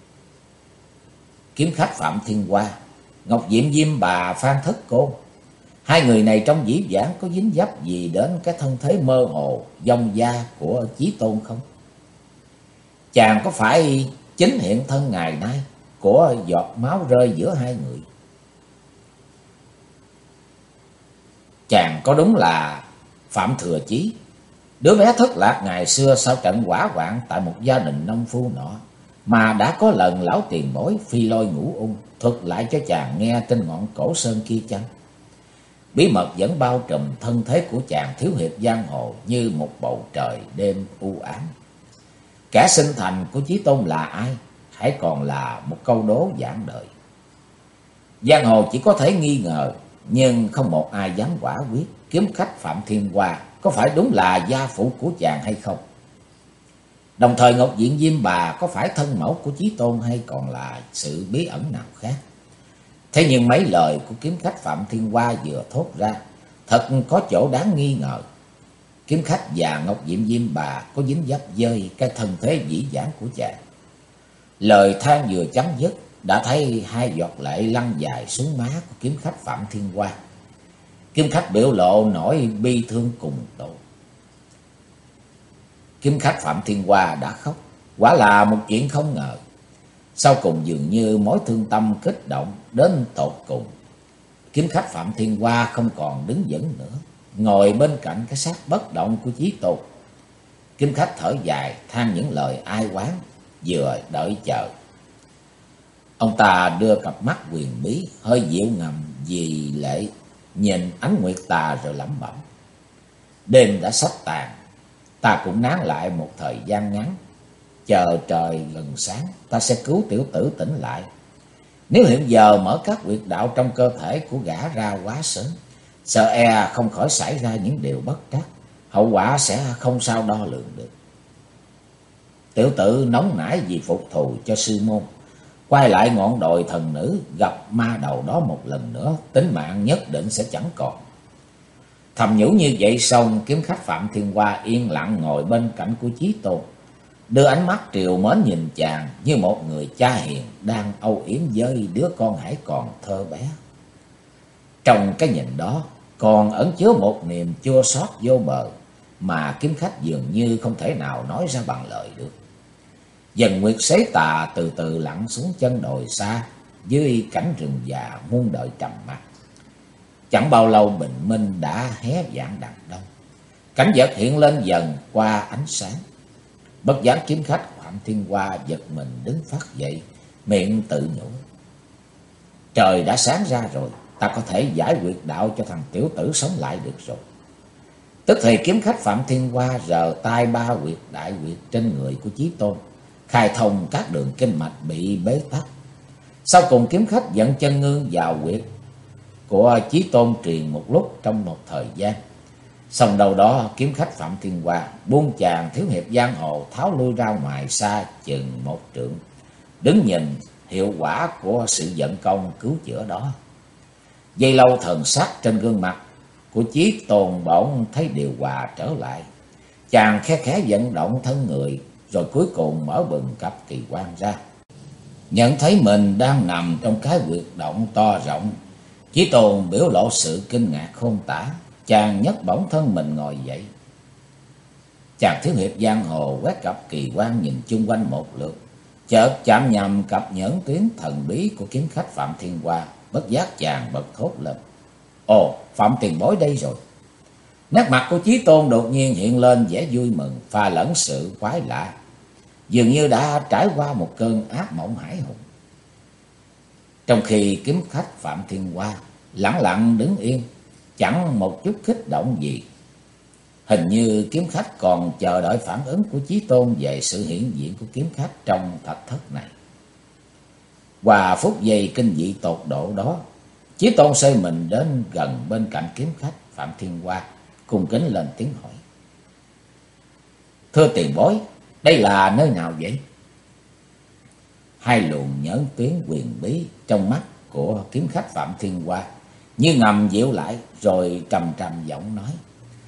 Kiếm khách Phạm Thiên Hoa, Ngọc Diệm Diêm Bà, Phan Thất Cô, hai người này trong dĩ vãng có dính dấp gì đến cái thân thế mơ hồ, vong gia của Chí Tôn không? Chàng có phải chính hiện thân ngày nay của giọt máu rơi giữa hai người? Chàng có đúng là Phạm Thừa Chí, đứa bé thất lạc ngày xưa sau trận hỏa hoạn tại một gia đình nông phu nọ, mà đã có lần lão tiền bối Phi Lôi Ngũ Ung thuật lại cho chàng nghe trên ngọn cổ sơn kia chăng? Bí mật vẫn bao trùm thân thế của chàng thiếu hiệp giang hồ như một bầu trời đêm u ám. Kẻ sinh thành của Chí Tôn là ai? Hãy còn là một câu đố giảng đời. Giang hồ chỉ có thể nghi ngờ, nhưng không một ai dám quả quyết kiếm khách Phạm Thiên Hoa có phải đúng là gia phụ của chàng hay không. Đồng thời Ngọc Diện Diêm Bà có phải thân mẫu của Chí Tôn hay còn là sự bí ẩn nào khác? Thế nhưng mấy lời của kiếm khách Phạm Thiên Hoa vừa thốt ra thật có chỗ đáng nghi ngờ. Kiếm khách và Ngọc Diệm Diêm Bà có dính dấp với cái thân thế dĩ vãng của chàng. Lời than vừa chấm dứt, đã thấy hai giọt lệ lăn dài xuống má của kiếm khách Phạm Thiên Hoa. Kiếm khách biểu lộ nỗi bi thương cùng tột. Kiếm khách Phạm Thiên Hoa đã khóc, quả là một chuyện không ngờ. Sau cùng dường như mối thương tâm kích động đến tột cùng. Kiếm khách Phạm Thiên Hoa không còn đứng vững nữa, ngồi bên cạnh cái xác bất động của Chí Tôn. Kiếm khách thở dài than những lời ai oán, vừa đợi chờ. Ông ta đưa cặp mắt huyền bí hơi dịu ngầm vì lệ nhìn ánh nguyệt tà rồi lẩm bẩm: đêm đã sắp tàn, ta cũng nán lại một thời gian ngắn, chờ trời gần sáng ta sẽ cứu tiểu tử tỉnh lại. Nếu hiện giờ mở các huyệt đạo trong cơ thể của gã ra quá sớm, sợ e không khỏi xảy ra những điều bất trắc, hậu quả sẽ không sao đo lường được. Tiểu tử nóng nảy vì phục thù cho sư môn, quay lại ngọn đồi thần nữ gặp ma đầu đó một lần nữa, tính mạng nhất định sẽ chẳng còn. Thầm nhủ như vậy xong, kiếm khách Phạm Thiên Hoa yên lặng ngồi bên cạnh của Chí Tôn, đưa ánh mắt triều mến nhìn chàng như một người cha hiền đang âu yếm với đứa con hãy còn thơ bé. Trong cái nhìn đó còn ẩn chứa một niềm chua xót vô bờ mà kiếm khách dường như không thể nào nói ra bằng lời được. Dần nguyệt xế tà từ từ lặn xuống chân đồi xa, dưới cảnh rừng già muôn đời trầm mặc. Chẳng bao lâu bình minh đã hé vạn đằng đông, cảnh vật hiện lên dần qua ánh sáng. Bất giác kiếm khách Phạm Thiên Hoa giật mình đứng phát dậy, miệng tự nhủ: trời đã sáng ra rồi, ta có thể giải huyệt đạo cho thằng tiểu tử sống lại được rồi. Tức thì kiếm khách Phạm Thiên Hoa rờ tay ba huyệt đại huyệt trên người của Chí Tôn, khai thông các đường kinh mạch bị bế tắc. Sau cùng kiếm khách dẫn chân ngưng vào huyệt của Chí Tôn truyền một lúc trong một thời gian. Xong đầu đó kiếm khách Phạm Thiên Hoa buông chàng thiếu hiệp giang hồ tháo lui ra ngoài xa chừng một trượng, đứng nhìn hiệu quả của sự vận công cứu chữa đó. Giây lâu thần sắc trên gương mặt của Chí Tôn bỗng thấy điều hòa trở lại. Chàng khẽ khẽ vận động thân người, rồi cuối cùng mở bừng cặp kỳ quan ra, nhận thấy mình đang nằm trong cái huyệt động to rộng. Chí Tôn biểu lộ sự kinh ngạc khôn tả. Chàng nhấc bổng thân mình ngồi dậy. Chàng thiếu hiệp giang hồ quét cặp kỳ quan nhìn chung quanh một lượt, chợt chạm nhầm cặp nhẫn tuyến thần bí của kiếm khách Phạm Thiên Hoa. Bất giác chàng bật thốt lên: ồ, Phạm tiền bối đây rồi. Nét mặt của Chí Tôn đột nhiên hiện lên vẻ vui mừng pha lẫn sự quái lạ, dường như đã trải qua một cơn ác mộng hải hùng. Trong khi kiếm khách Phạm Thiên Hoa lẳng lặng đứng yên, chẳng một chút kích động gì. Hình như kiếm khách còn chờ đợi phản ứng của Chí Tôn về sự hiện diện của kiếm khách trong thạch thất này. Qua phút giây kinh dị tột độ đó, Chí Tôn xoay mình đến gần bên cạnh kiếm khách Phạm Thiên Hoa, cung kính lên tiếng hỏi: thưa tiền bối, đây là nơi nào vậy? hai luồng nhẫn tuyến quyền bí trong mắt của kiếm khách Phạm Thiên Hoa như ngầm dịu lại, rồi trầm trầm giọng nói: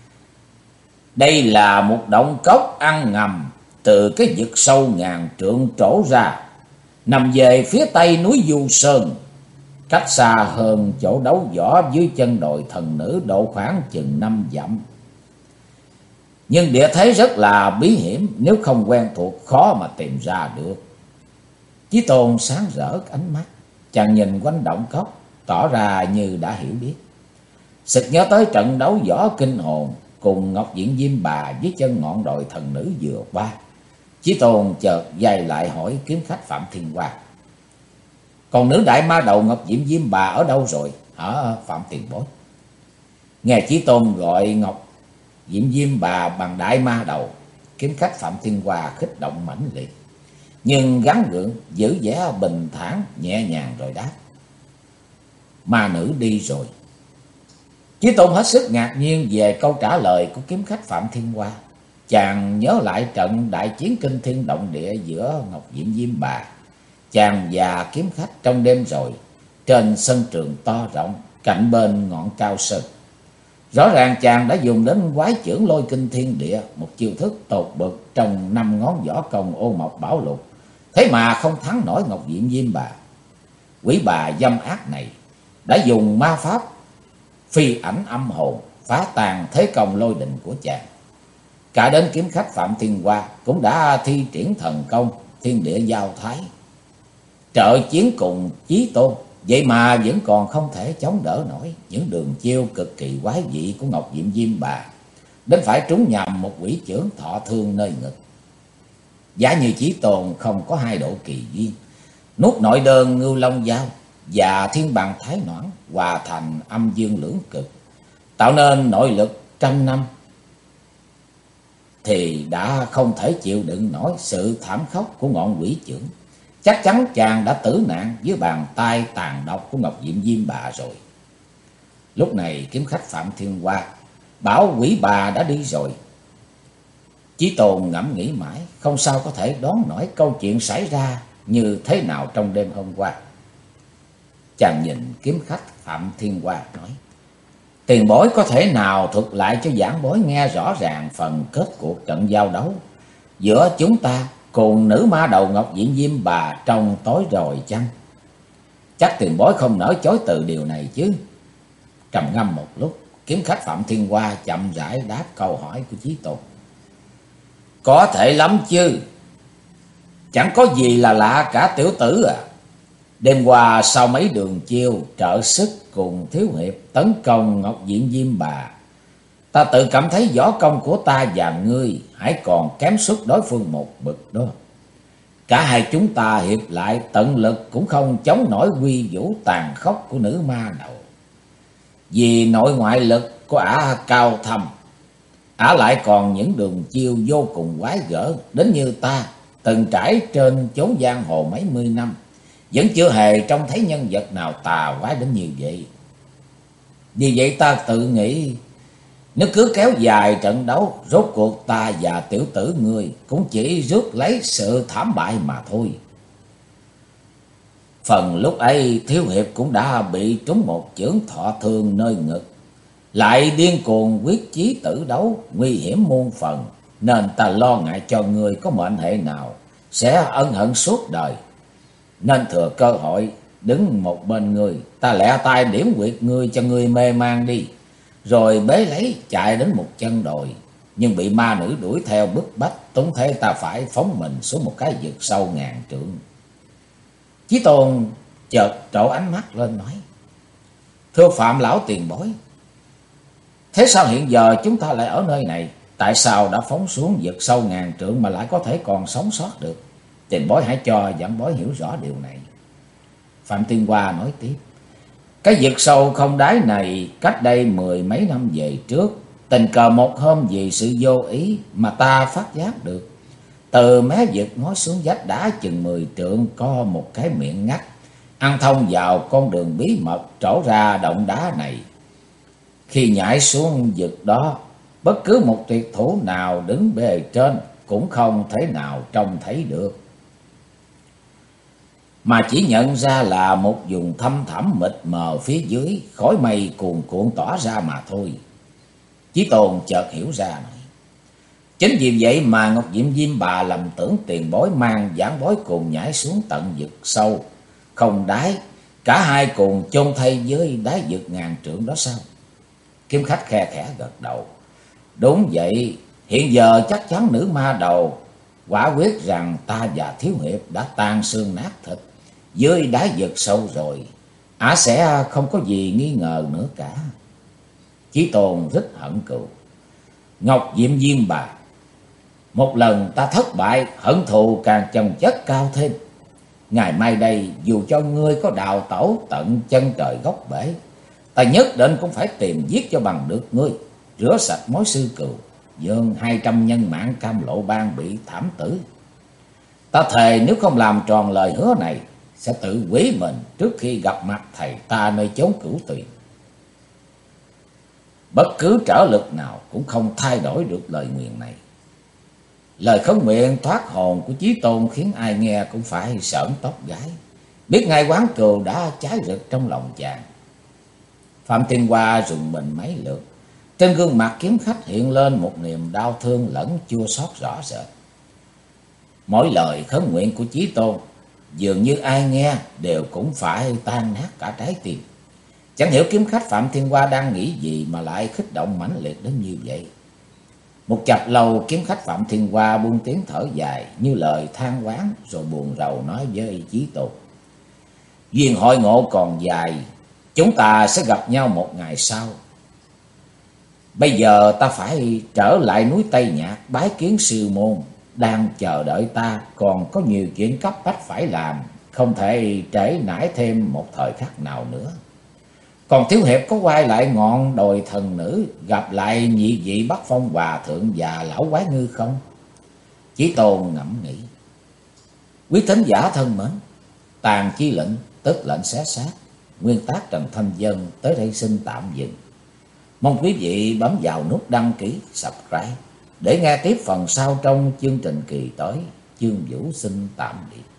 đây là một động cốc ăn ngầm từ cái vực sâu ngàn trượng trổ ra, nằm về phía tây núi Du Sơn, cách xa hơn chỗ đấu võ dưới chân đồi thần nữ độ khoảng chừng 5 dặm. Nhưng địa thế rất là bí hiểm, nếu không quen thuộc khó mà tìm ra được. Chí Tôn sáng rỡ ánh mắt, chàng nhìn quanh động cốc, tỏ ra như đã hiểu biết. Sực nhớ tới trận đấu võ kinh hồn cùng Ngọc Diện Diêm Bà dưới chân ngọn đồi thần nữ vừa qua. Chí Tôn chợt dây lại hỏi kiếm khách Phạm Thiên Hoa: còn nữ đại ma đầu Ngọc Diệm Diêm Bà ở đâu rồi hả Phạm tiền bối? Nghe Chí Tôn gọi Ngọc Diệm Diêm Bà bằng đại ma đầu, kiếm khách Phạm Thiên Hoa kích động mãnh liệt, nhưng gắng gượng giữ vẻ bình thản nhẹ nhàng rồi đáp: ma nữ đi rồi. Chí Tôn hết sức ngạc nhiên về câu trả lời của kiếm khách Phạm Thiên Hoa. Chàng nhớ lại trận đại chiến kinh thiên động địa giữa Ngọc Diệm Diêm Bà, chàng và kiếm khách trong đêm rồi, trên sân trường to rộng cạnh bên ngọn cao sơn. Rõ ràng chàng đã dùng đến quái chưởng lôi kinh thiên địa, một chiêu thức tột bậc trong 5 ngón võ công ô mộc bảo lục, thế mà không thắng nổi Ngọc Diệm Diêm Bà. Quỷ bà dâm ác này đã dùng ma pháp phi ảnh âm hồn phá tan thế công lôi đình của chàng. Cả đến kiếm khách Phạm Thiên Hoa cũng đã thi triển thần công thiên địa giao thái, trợ chiến cùng Chí Tôn, vậy mà vẫn còn không thể chống đỡ nổi những đường chiêu cực kỳ quái dị của Ngọc Diệm Diêm Bà, đến phải trúng nhầm một quỷ chưởng thọ thương nơi ngực. Giả như Chí Tôn không có hai độ kỳ duyên, nuốt nội đơn Ngưu Long Giao và Thiên Bằng Thái Noãn hòa thành âm dương lưỡng cực, tạo nên nội lực 100 năm, thì đã không thể chịu đựng nổi sự thảm khốc của ngọn quỷ chưởng. Chắc chắn chàng đã tử nạn dưới bàn tay tàn độc của Ngọc Diệm Diêm Bà rồi. Lúc này kiếm khách Phạm Thiên Hoa bảo quỷ bà đã đi rồi. Chí Tôn ngẫm nghĩ mãi, không sao có thể đoán nổi câu chuyện xảy ra như thế nào trong đêm hôm qua. Chàng nhìn kiếm khách Phạm Thiên Hoa nói: tiền bối có thể nào thuật lại cho giảng bối nghe rõ ràng phần kết cuộc trận giao đấu giữa chúng ta cùng nữ ma đầu Ngọc Diệm Diêm Bà trong tối rồi chăng? Chắc tiền bối không nỡ chối từ điều này chứ? Trầm ngâm một lúc, kiếm khách Phạm Thiên Hoa chậm rãi đáp câu hỏi của Chí Tôn: có thể lắm chứ, chẳng có gì là lạ cả tiểu tử à. Đêm qua sau mấy đường chiêu trợ sức cùng thiếu hiệp tấn công Ngọc Diệm Diêm Bà, ta tự cảm thấy võ công của ta và ngươi hãy còn kém suất đối phương một bậc đó. Cả hai chúng ta hiệp lại tận lực cũng không chống nổi quy vũ tàn khốc của nữ ma đầu. Vì nội ngoại lực của ả cao thâm, ả lại còn những đường chiêu vô cùng quái gở, đến như ta từng trải trên chốn giang hồ mấy mươi năm, vẫn chưa hề trông thấy nhân vật nào tà quái đến như vậy. Vì vậy ta tự nghĩ, nếu cứ kéo dài trận đấu, rốt cuộc ta và tiểu tử ngươi cũng chỉ rước lấy sự thảm bại mà thôi. Phần lúc ấy thiếu hiệp cũng đã bị trúng một chưởng thọ thương nơi ngực, lại điên cuồng quyết chí tử đấu, nguy hiểm muôn phần, nên ta lo ngại cho ngươi có mệnh hệ nào sẽ ân hận suốt đời, nên thừa cơ hội đứng một bên ngươi, ta lẹ tay điểm quyệt ngươi cho ngươi mê man đi, rồi bế lấy chạy đến một chân đồi, nhưng bị ma nữ đuổi theo bức bách, túng thế ta phải phóng mình xuống một cái vực sâu ngàn trượng. Chí Tôn chợt trổ ánh mắt lên nói: thưa Phạm lão tiền bối, thế sao hiện giờ chúng ta lại ở nơi này? Tại sao đã phóng xuống vực sâu ngàn trượng mà lại có thể còn sống sót được? Tiền bối hãy cho giảng bối hiểu rõ điều này. Phạm Thiên Hoa nói tiếp: cái vực sâu không đáy này cách đây 10 mấy năm về trước, tình cờ một hôm vì sự vô ý mà ta phát giác được, từ mé vực ngó xuống vách đá chừng 10 trượng có một cái miệng ngách ăn thông vào con đường bí mật trổ ra động đá này. Khi nhảy xuống vực đó, bất cứ một tuyệt thủ nào đứng bề trên cũng không thể nào trông thấy được. mà chỉ nhận ra là một vùng thăm thẳm mịt mờ phía dưới, khói mây cuồn cuộn tỏa ra mà thôi. Chí Tôn chợt hiểu ra này. Chính vì vậy mà Ngọc Diệm Diêm Bà lầm tưởng tiền bối mang giảng bối cùng nhảy xuống tận vực sâu, không đáy, cả hai cùng chôn thay với đáy vực ngàn trượng đó sao? Kiếm Khách khe khẽ gật đầu. Đúng vậy, hiện giờ chắc chắn nữ ma đầu quả quyết rằng ta và Thiếu Hiệp đã tan xương nát thịt dưới đáy vực sâu rồi. Ả sẽ không có gì nghi ngờ nữa cả. Chí Tôn rất hận cừu. Ngọc Diệm Diêm Bà, một lần ta thất bại, hận thù càng chồng chất cao thêm. Ngày mai đây, dù cho ngươi có đào tẩu tận chân trời góc bể, ta nhất định cũng phải tìm giết cho bằng được ngươi, rửa sạch mối sư cừu, dâng 200 nhân mạng Cam Lộ Bang bị thảm tử. Ta thề nếu không làm tròn lời hứa này, sẽ tự hủy mình trước khi gặp mặt thầy ta nơi chốn Cửu Tuyền. Bất cứ trở lực nào cũng không thay đổi được lời nguyện này. Lời khấn nguyện thoát hồn của Chí Tôn khiến ai nghe cũng phải sởn tóc gáy, biết ngay quán cừu đã cháy rực trong lòng chàng. Phạm Thiên Hoa rùng mình mấy lượt, trên gương mặt Kiếm Khách hiện lên một niềm đau thương lẫn chua xót rõ rệt. Mỗi lời khấn nguyện của Chí Tôn dường như ai nghe đều cũng phải tan nát cả trái tim. Chẳng hiểu Kiếm Khách Phạm Thiên Hoa đang nghĩ gì mà lại kích động mãnh liệt đến như vậy. Một chập lâu, Kiếm Khách Phạm Thiên Hoa buông tiếng thở dài như lời than oán, rồi buồn rầu nói với Chí Tôn: duyên hội ngộ còn dài, chúng ta sẽ gặp nhau một ngày sau. Bây giờ ta phải trở lại núi Tây Nhạc bái kiến sư môn, đang chờ đợi ta còn có nhiều chuyện cấp bách phải làm, không thể trễ nải thêm một thời khắc nào nữa. Còn Thiếu Hiệp có quay lại ngọn đồi thần nữ, gặp lại nhị vị Bắc Phong Hòa Thượng và lão Quái Ngư không? Chí Tôn ngẫm nghĩ. Quý thính giả thân mến, tàn chi lệnh tức lệnh xé xác, nguyên tác Trần Thanh Dân tới đây xin tạm dừng. Mong quý vị bấm vào nút đăng ký, subscribe để nghe tiếp phần sau trong chương trình kỳ tới. Chương Vũ xin tạm biệt.